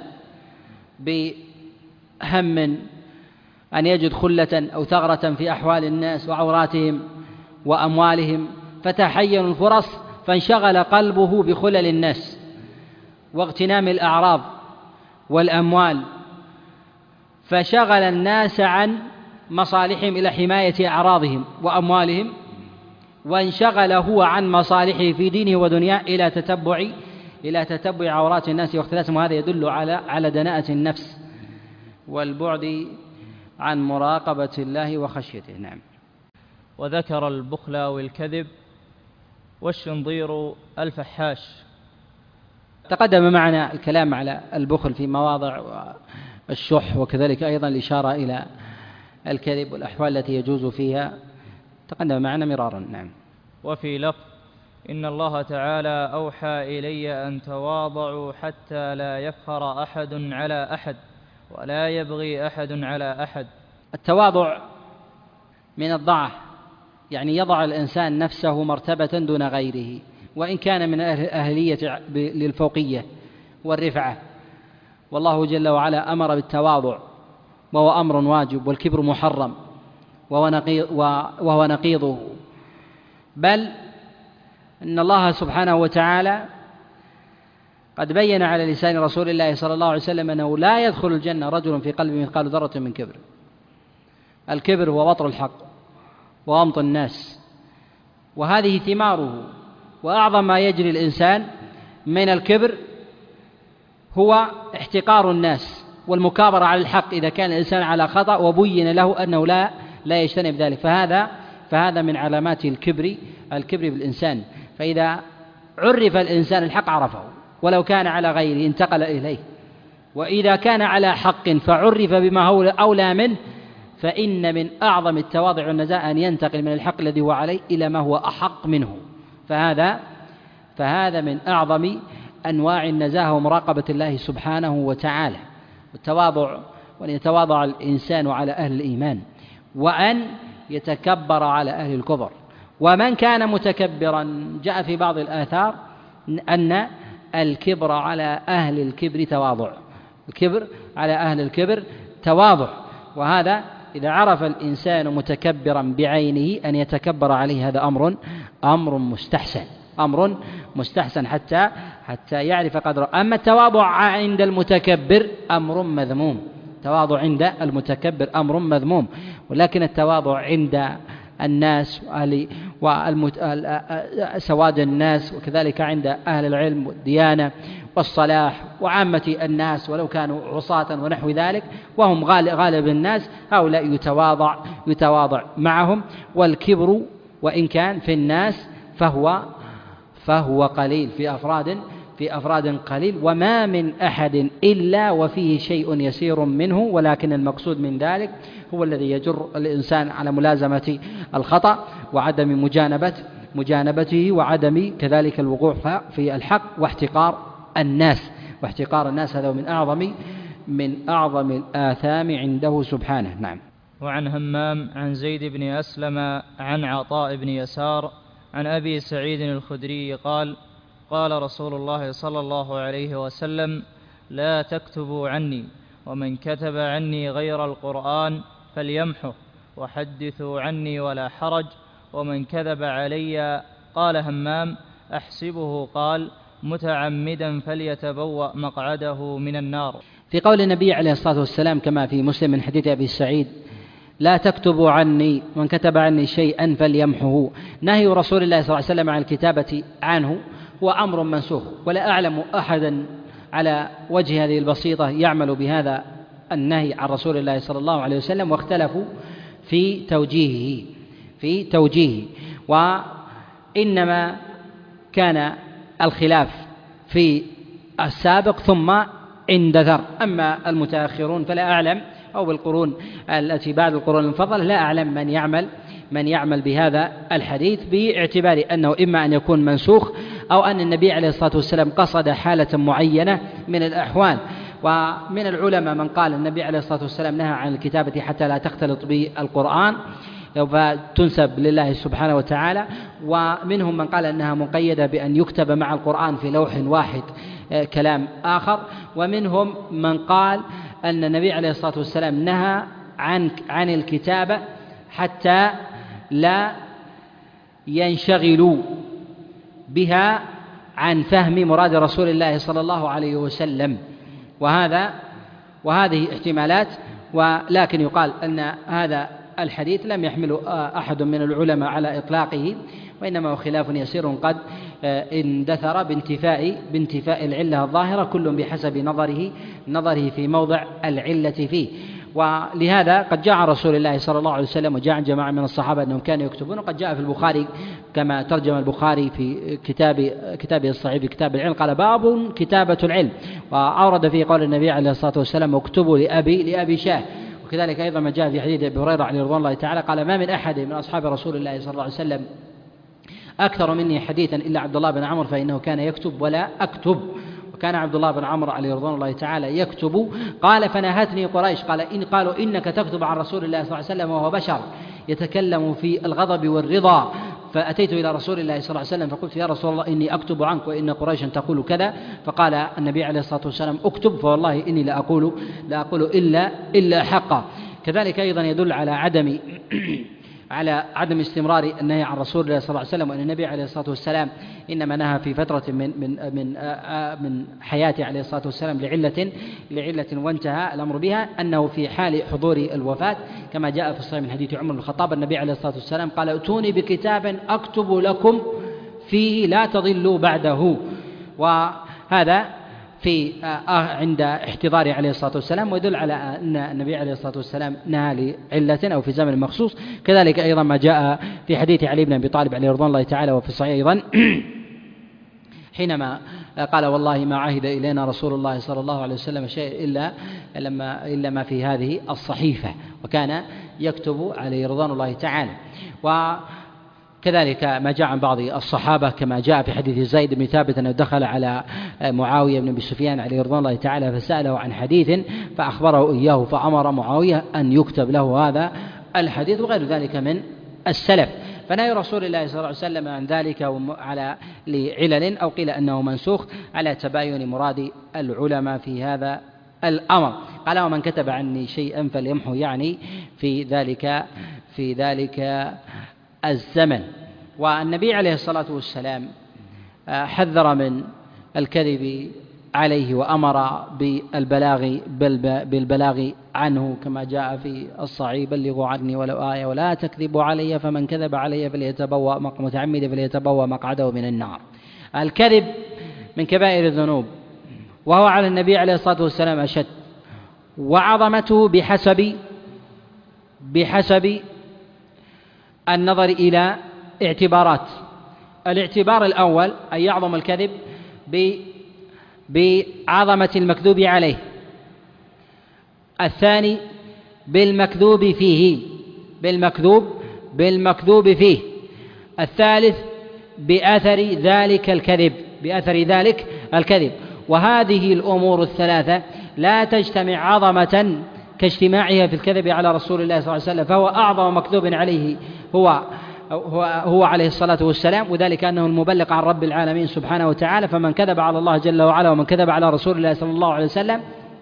بهم أن يجد خلة أو ثغرة في أحوال الناس وعوراتهم وأموالهم، فتحين الفرص فانشغل قلبه بخلل الناس واغتنام الأعراض والأموال، فشغل الناس عن مصالحهم إلى حماية أعراضهم وأموالهم، وانشغل هو عن مصالحه في دينه ودنياه إلى تتبع إلى تتبع عورات الناس واختلاسهم. وهذا يدل على على دناءة النفس والبعد عن مراقبة الله وخشيته. نعم. وذكر البخل والكذب والشنظير الفحاش. تقدم معنا الكلام على البخل في مواضع والشح، وكذلك أيضا الإشارة إلى الكذب والأحوال التي يجوز فيها، تقدم معنا مرارا. نعم. وفي لفظ: إن الله تعالى أوحى إلي أن تواضعوا حتى لا يفخر أحد على أحد ولا يبغي أحد على أحد. التواضع من الضعف يعني يضع الإنسان نفسه مرتبة دون غيره، وإن كان من أهلية للفوقية والرفعة. والله جل وعلا أمر بالتواضع وهو أمر واجب، والكبر محرم وهو نقيضه. بل إن الله سبحانه وتعالى قد بين على لسان رسول الله صلى الله عليه وسلم أنه لا يدخل الجنة رجل في قلبه مثقال ذرة من كبر. الكبر هو بطر الحق وغمط الناس، وهذه ثماره. وأعظم ما يجري الإنسان من الكبر هو احتقار الناس والمكابرة على الحق إذا كان الإنسان على خطأ وبين له أنه لا لا يجتنب ذلك، فهذا فهذا من علامات الكبر الكبر بالإنسان. فإذا عرف الإنسان الحق عرفه، ولو كان على غيره انتقل إليه، وإذا كان على حق فعرف بما هو أولى منه، فإن من أعظم التواضع والنزاهة أن ينتقل من الحق الذي هو عليه إلى ما هو أحق منه. فهذا فهذا من أعظم أنواع النزاهة ومراقبة الله سبحانه وتعالى، والتواضع، وأن يتواضع الإنسان على أهل الإيمان، وأن يتكبر على أهل الكبر. ومن كان متكبرا جاء في بعض الآثار أن الكبر على أهل الكبر تواضع، الكبر على أهل الكبر تواضع. وهذا إذا عرف الإنسان متكبرا بعينه أن يتكبر عليه، هذا أمر أمر مستحسن أمر مستحسن حتى حتى يعرف قدره. أما التواضع عند المتكبر أمر مذموم، التواضع عند المتكبر أمر مذموم، ولكن التواضع عند الناس وسواد الناس، وكذلك عند أهل العلم والديانة والصلاح وعامة الناس ولو كانوا عصاة ونحو ذلك، وهم غالب الناس، هؤلاء يتواضع يتواضع معهم. والكبر وإن كان في الناس فهو فهو قليل في أفراد في أفراد قليل، وما من أحد إلا وفيه شيء يسير منه، ولكن المقصود من ذلك هو الذي يجر الإنسان على ملازمة الخطأ وعدم مجانبة مجانبته وعدم كذلك الوقوع في الحق واحتقار الناس واحتقار الناس هذا من أعظم من أعظم الآثام عنده سبحانه. نعم. وعن همام عن زيد بن أسلم عن عطاء بن يسار عن أبي سعيد الخدري قال: قال رسول الله صلى الله عليه وسلم: لا تكتبوا عني، ومن كتب عني غير القرآن فليمحه، وحدثوا عني ولا حرج، ومن كذب علي. قال همام: أحسبه قال: متعمدا فليتبوأ مقعده من النار. في قول النبي عليه الصلاة والسلام كما في مسلم من حديث أبي سعيد: لا تكتبوا عني، من كتب عني شيئا فليمحه. نهي رسول الله صلى الله عليه وسلم عن الكتابة عنه هو أمر منسوخ، ولا أعلم أحدا على وجه هذه البسيطة يعمل بهذا النهي عن رسول الله صلى الله عليه وسلم، واختلفوا في توجيهه في توجيهه وإنما كان الخلاف في السابق ثم اندثر. أما المتأخرون فلا أعلم، أو بالقرون التي بعد القرون المفضلة لا أعلم من يعمل من يعمل بهذا الحديث، باعتبار أنه إما أن يكون منسوخ أو أن النبي عليه الصلاة والسلام قصد حالة معينة من الأحوال. ومن العلماء من قال النبي عليه الصلاة والسلام نهى عن الكتابة حتى لا تختلط بالقرآن فتنسب لله سبحانه وتعالى، ومنهم من قال أنها مقيدة بأن يكتب مع القرآن في لوح واحد كلام آخر، ومنهم من قال أن النبي عليه الصلاة والسلام نهى عن عن الكتابة حتى لا ينشغلوا بها عن فهم مراد رسول الله صلى الله عليه وسلم. وهذا وهذه احتمالات، ولكن يقال أن هذا الحديث لم يحمله أحد من العلماء على إطلاقه، وإنما هو خلاف يسير قد اندثر بانتفاء بانتفاء العلة الظاهرة، كل بحسب نظره نظره في موضع العلة فيه. ولهذا قد جاء عن رسول الله صلى الله عليه وسلم وجاء عن جماعة من الصحابة أنهم كانوا يكتبون، وقد جاء في البخاري كما ترجم البخاري في كتاب كتابه الصحيح في كتاب العلم قال: باب كتابة العلم، وأورد فيه قول النبي عليه الصلاة والسلام: اكتبوا لأبي لأبي شاه. وكذلك أيضا ما جاء في حديث أبي هريرة عليه رضوان الله تعالى قال: ما من أحد من أصحاب رسول الله صلى الله عليه وسلم أكثر مني حديثا إلا عبد الله بن عمرو فإنه كان يكتب ولا أكتب. وكان عبد الله بن عمرو عليه رضوان الله تعالى يكتب. قال: فنهتني قريش، قال إن قالوا إنك تكتب عن رسول الله صلى الله عليه وسلم وهو بشر، يتكلم في الغضب والرضا. فأتيت إلى رسول الله صلى الله عليه وسلم فقلت يا رسول الله إني أكتب عنك وإن قريشا تقول كذا، فقال النبي عليه الصلاة والسلام اكتب فوالله إني لا أقول لا أقول إلا إلا حقا. كذلك أيضا يدل على عدم على عدم استمرار النهي عن رسول الله صلى الله عليه وسلم، وأن النبي عليه الصلاة والسلام إنما نهى في فترة من من من من حياته عليه الصلاة والسلام لعلة لعلة وانتهى الأمر بها، أنه في حال حضور الوفاة كما جاء في الصحيح من حديث عمر بن الخطاب النبي عليه الصلاة والسلام قال ائتوني بكتاب أكتب لكم فيه لا تضلوا بعده. وهذا في عند احتضاره عليه الصلاة والسلام، ويدل على أن النبي عليه الصلاة والسلام نهى لعلة أو في زمن مخصوص. كذلك أيضا ما جاء في حديث علي بن أبي طالب عليه رضوان الله تعالى وفي الصحيح أيضا حينما قال والله ما عهد إلينا رسول الله صلى الله عليه وسلم شيء إلا لما إلا ما في هذه الصحيفة، وكان يكتب عليه رضوان الله تعالى. و كذلك ما جاء عن بعض الصحابة كما جاء في حديث زيد بن ثابت أنه دخل على معاوية بن أبي سفيان عليه رضوان الله تعالى فسأله عن حديث فأخبره إياه فأمر معاوية أن يكتب له هذا الحديث، وغير ذلك من السلف. فنهي رسول الله صلى الله عليه وسلم عن ذلك على لعلل أو قيل أنه منسوخ على تباين مراد العلماء في هذا الأمر. قال ومن كتب عني شيئا فليمحو، يعني في ذلك في ذلك الزمن. والنبي عليه الصلاة والسلام حذر من الكذب عليه وأمر بالبلاغ بالبلاغ عنه كما جاء في الصحيح بلغوا عني ولو آية ولا تكذبوا علي فمن كذب علي فليتبوأ متعمد فليتبوأ مقعده من النار. الكذب من كبائر الذنوب، وهو على النبي عليه الصلاة والسلام أشد، وعظمته بحسب بحسب النظر إلى اعتبارات. الاعتبار الأول أن يعظم الكذب بعظمة المكذوب عليه، الثاني بالمكذوب فيه بالمكذوب بالمكذوب فيه الثالث بأثر ذلك الكذب بأثر ذلك الكذب. وهذه الأمور الثلاثة لا تجتمع عظمة كاجتماعها في الكذب على رسول الله صلى الله عليه وسلم، فهو أعظم مكذوب عليه هو هو, هو عليه الصلاة والسلام، وذلك أنه المبلغ عن رب العالمين سبحانه وتعالى. فمن كذب على الله جل وعلا ومن كذب على رسول الله صلى الله عليه وسلم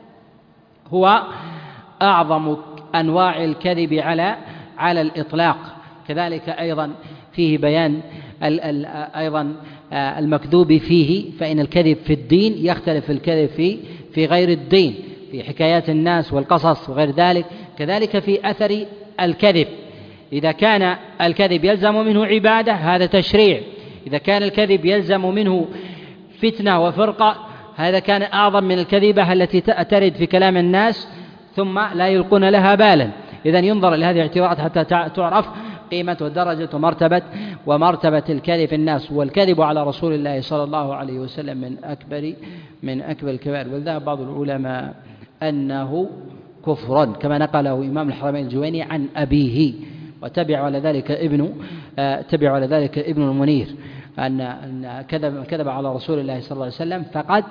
هو أعظم أنواع الكذب على على الإطلاق. كذلك أيضا فيه بيان ال ال أيضا المكذوب فيه، فإن الكذب في الدين يختلف الكذب في في غير الدين، في حكايات الناس والقصص وغير ذلك. كذلك في أثر الكذب، إذا كان الكذب يلزم منه عبادة هذا تشريع، إذا كان الكذب يلزم منه فتنة وفرقة هذا كان أعظم من الكذبة التي ترد في كلام الناس ثم لا يلقون لها بالا. إذن ينظر لهذه الاعتبارات حتى تعرف قيمة ودرجة ومرتبة ومرتبة الكذب في الناس. والكذب على رسول الله صلى الله عليه وسلم من أكبر من أكبر الكبائر، وذهب بعض العلماء أنه كفرا كما نقله إمام الحرمين الجويني عن أبيه، وتبع على ذلك ابن آه تبع على ذلك ابن المنير أن أن كذب كذب على رسول الله صلى الله عليه وسلم فقد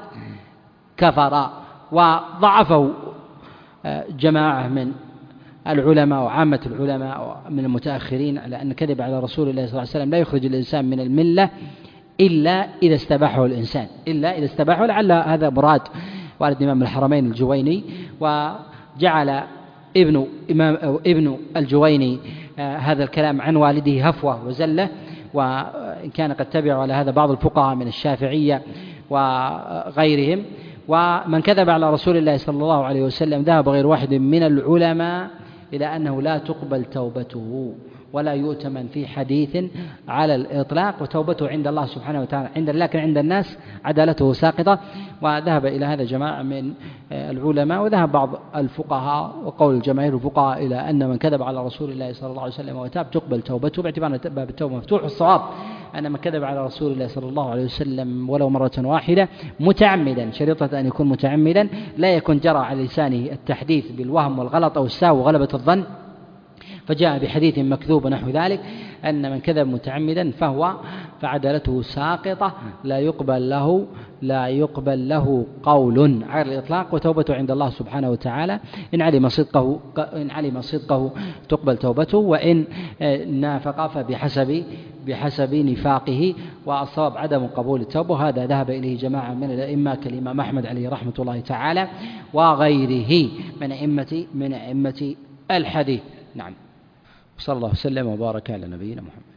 كفر. وضعفه آه جماعة من العلماء وعامة العلماء من المتأخرين على أن كذب على رسول الله صلى الله عليه وسلم لا يخرج الإنسان من الملة إلا إذا استباحه الإنسان إلا إذا استباحه لعل هذا مراد والد إمام الحرمين الجويني. وجعل ابن إمام أو ابن الجويني آه هذا الكلام عن والده هفوة وزلة، وإن كان قد تبع على هذا بعض الفقهاء من الشافعية وغيرهم. ومن كذب على رسول الله صلى الله عليه وسلم ذهب غير واحد من العلماء إلى أنه لا تقبل توبته ولا يؤتمن في حديث على الإطلاق، وتوبته عند الله سبحانه وتعالى عند لكن عند الناس عدالته ساقطة. وذهب إلى هذا جماعة من العلماء، وذهب بعض الفقهاء وقول الجماهير الفقهاء إلى أن من كذب على رسول الله صلى الله عليه وسلم وتاب تقبل توبته باعتبار أن باب التوبة مفتوح. الصواب أن من كذب على رسول الله صلى الله عليه وسلم ولو مرة واحدة متعمدا، شريطة أن يكون متعمدا، لا يكون جرى على لسانه التحديث بالوهم والغلط أو السهو وغلبة الظن، فجاء بحديث مكذوب نحو ذلك أن من كذب متعمدا فهو فعدلته ساقطة لا يقبل له لا يقبل له قول على الإطلاق، وتوبته عند الله سبحانه وتعالى إن علم صدقه إن علم صدقه تقبل توبته، وإن نافق فبحسب بحسب نفاقه، والصواب عدم قبول التوبة. هذا ذهب إليه جماعة من الأئمة كالإمام أحمد عليه رحمة الله تعالى وغيره من أئمة من أئمة الحديث. نعم. صلى الله وسلم وبارك على نبينا محمد.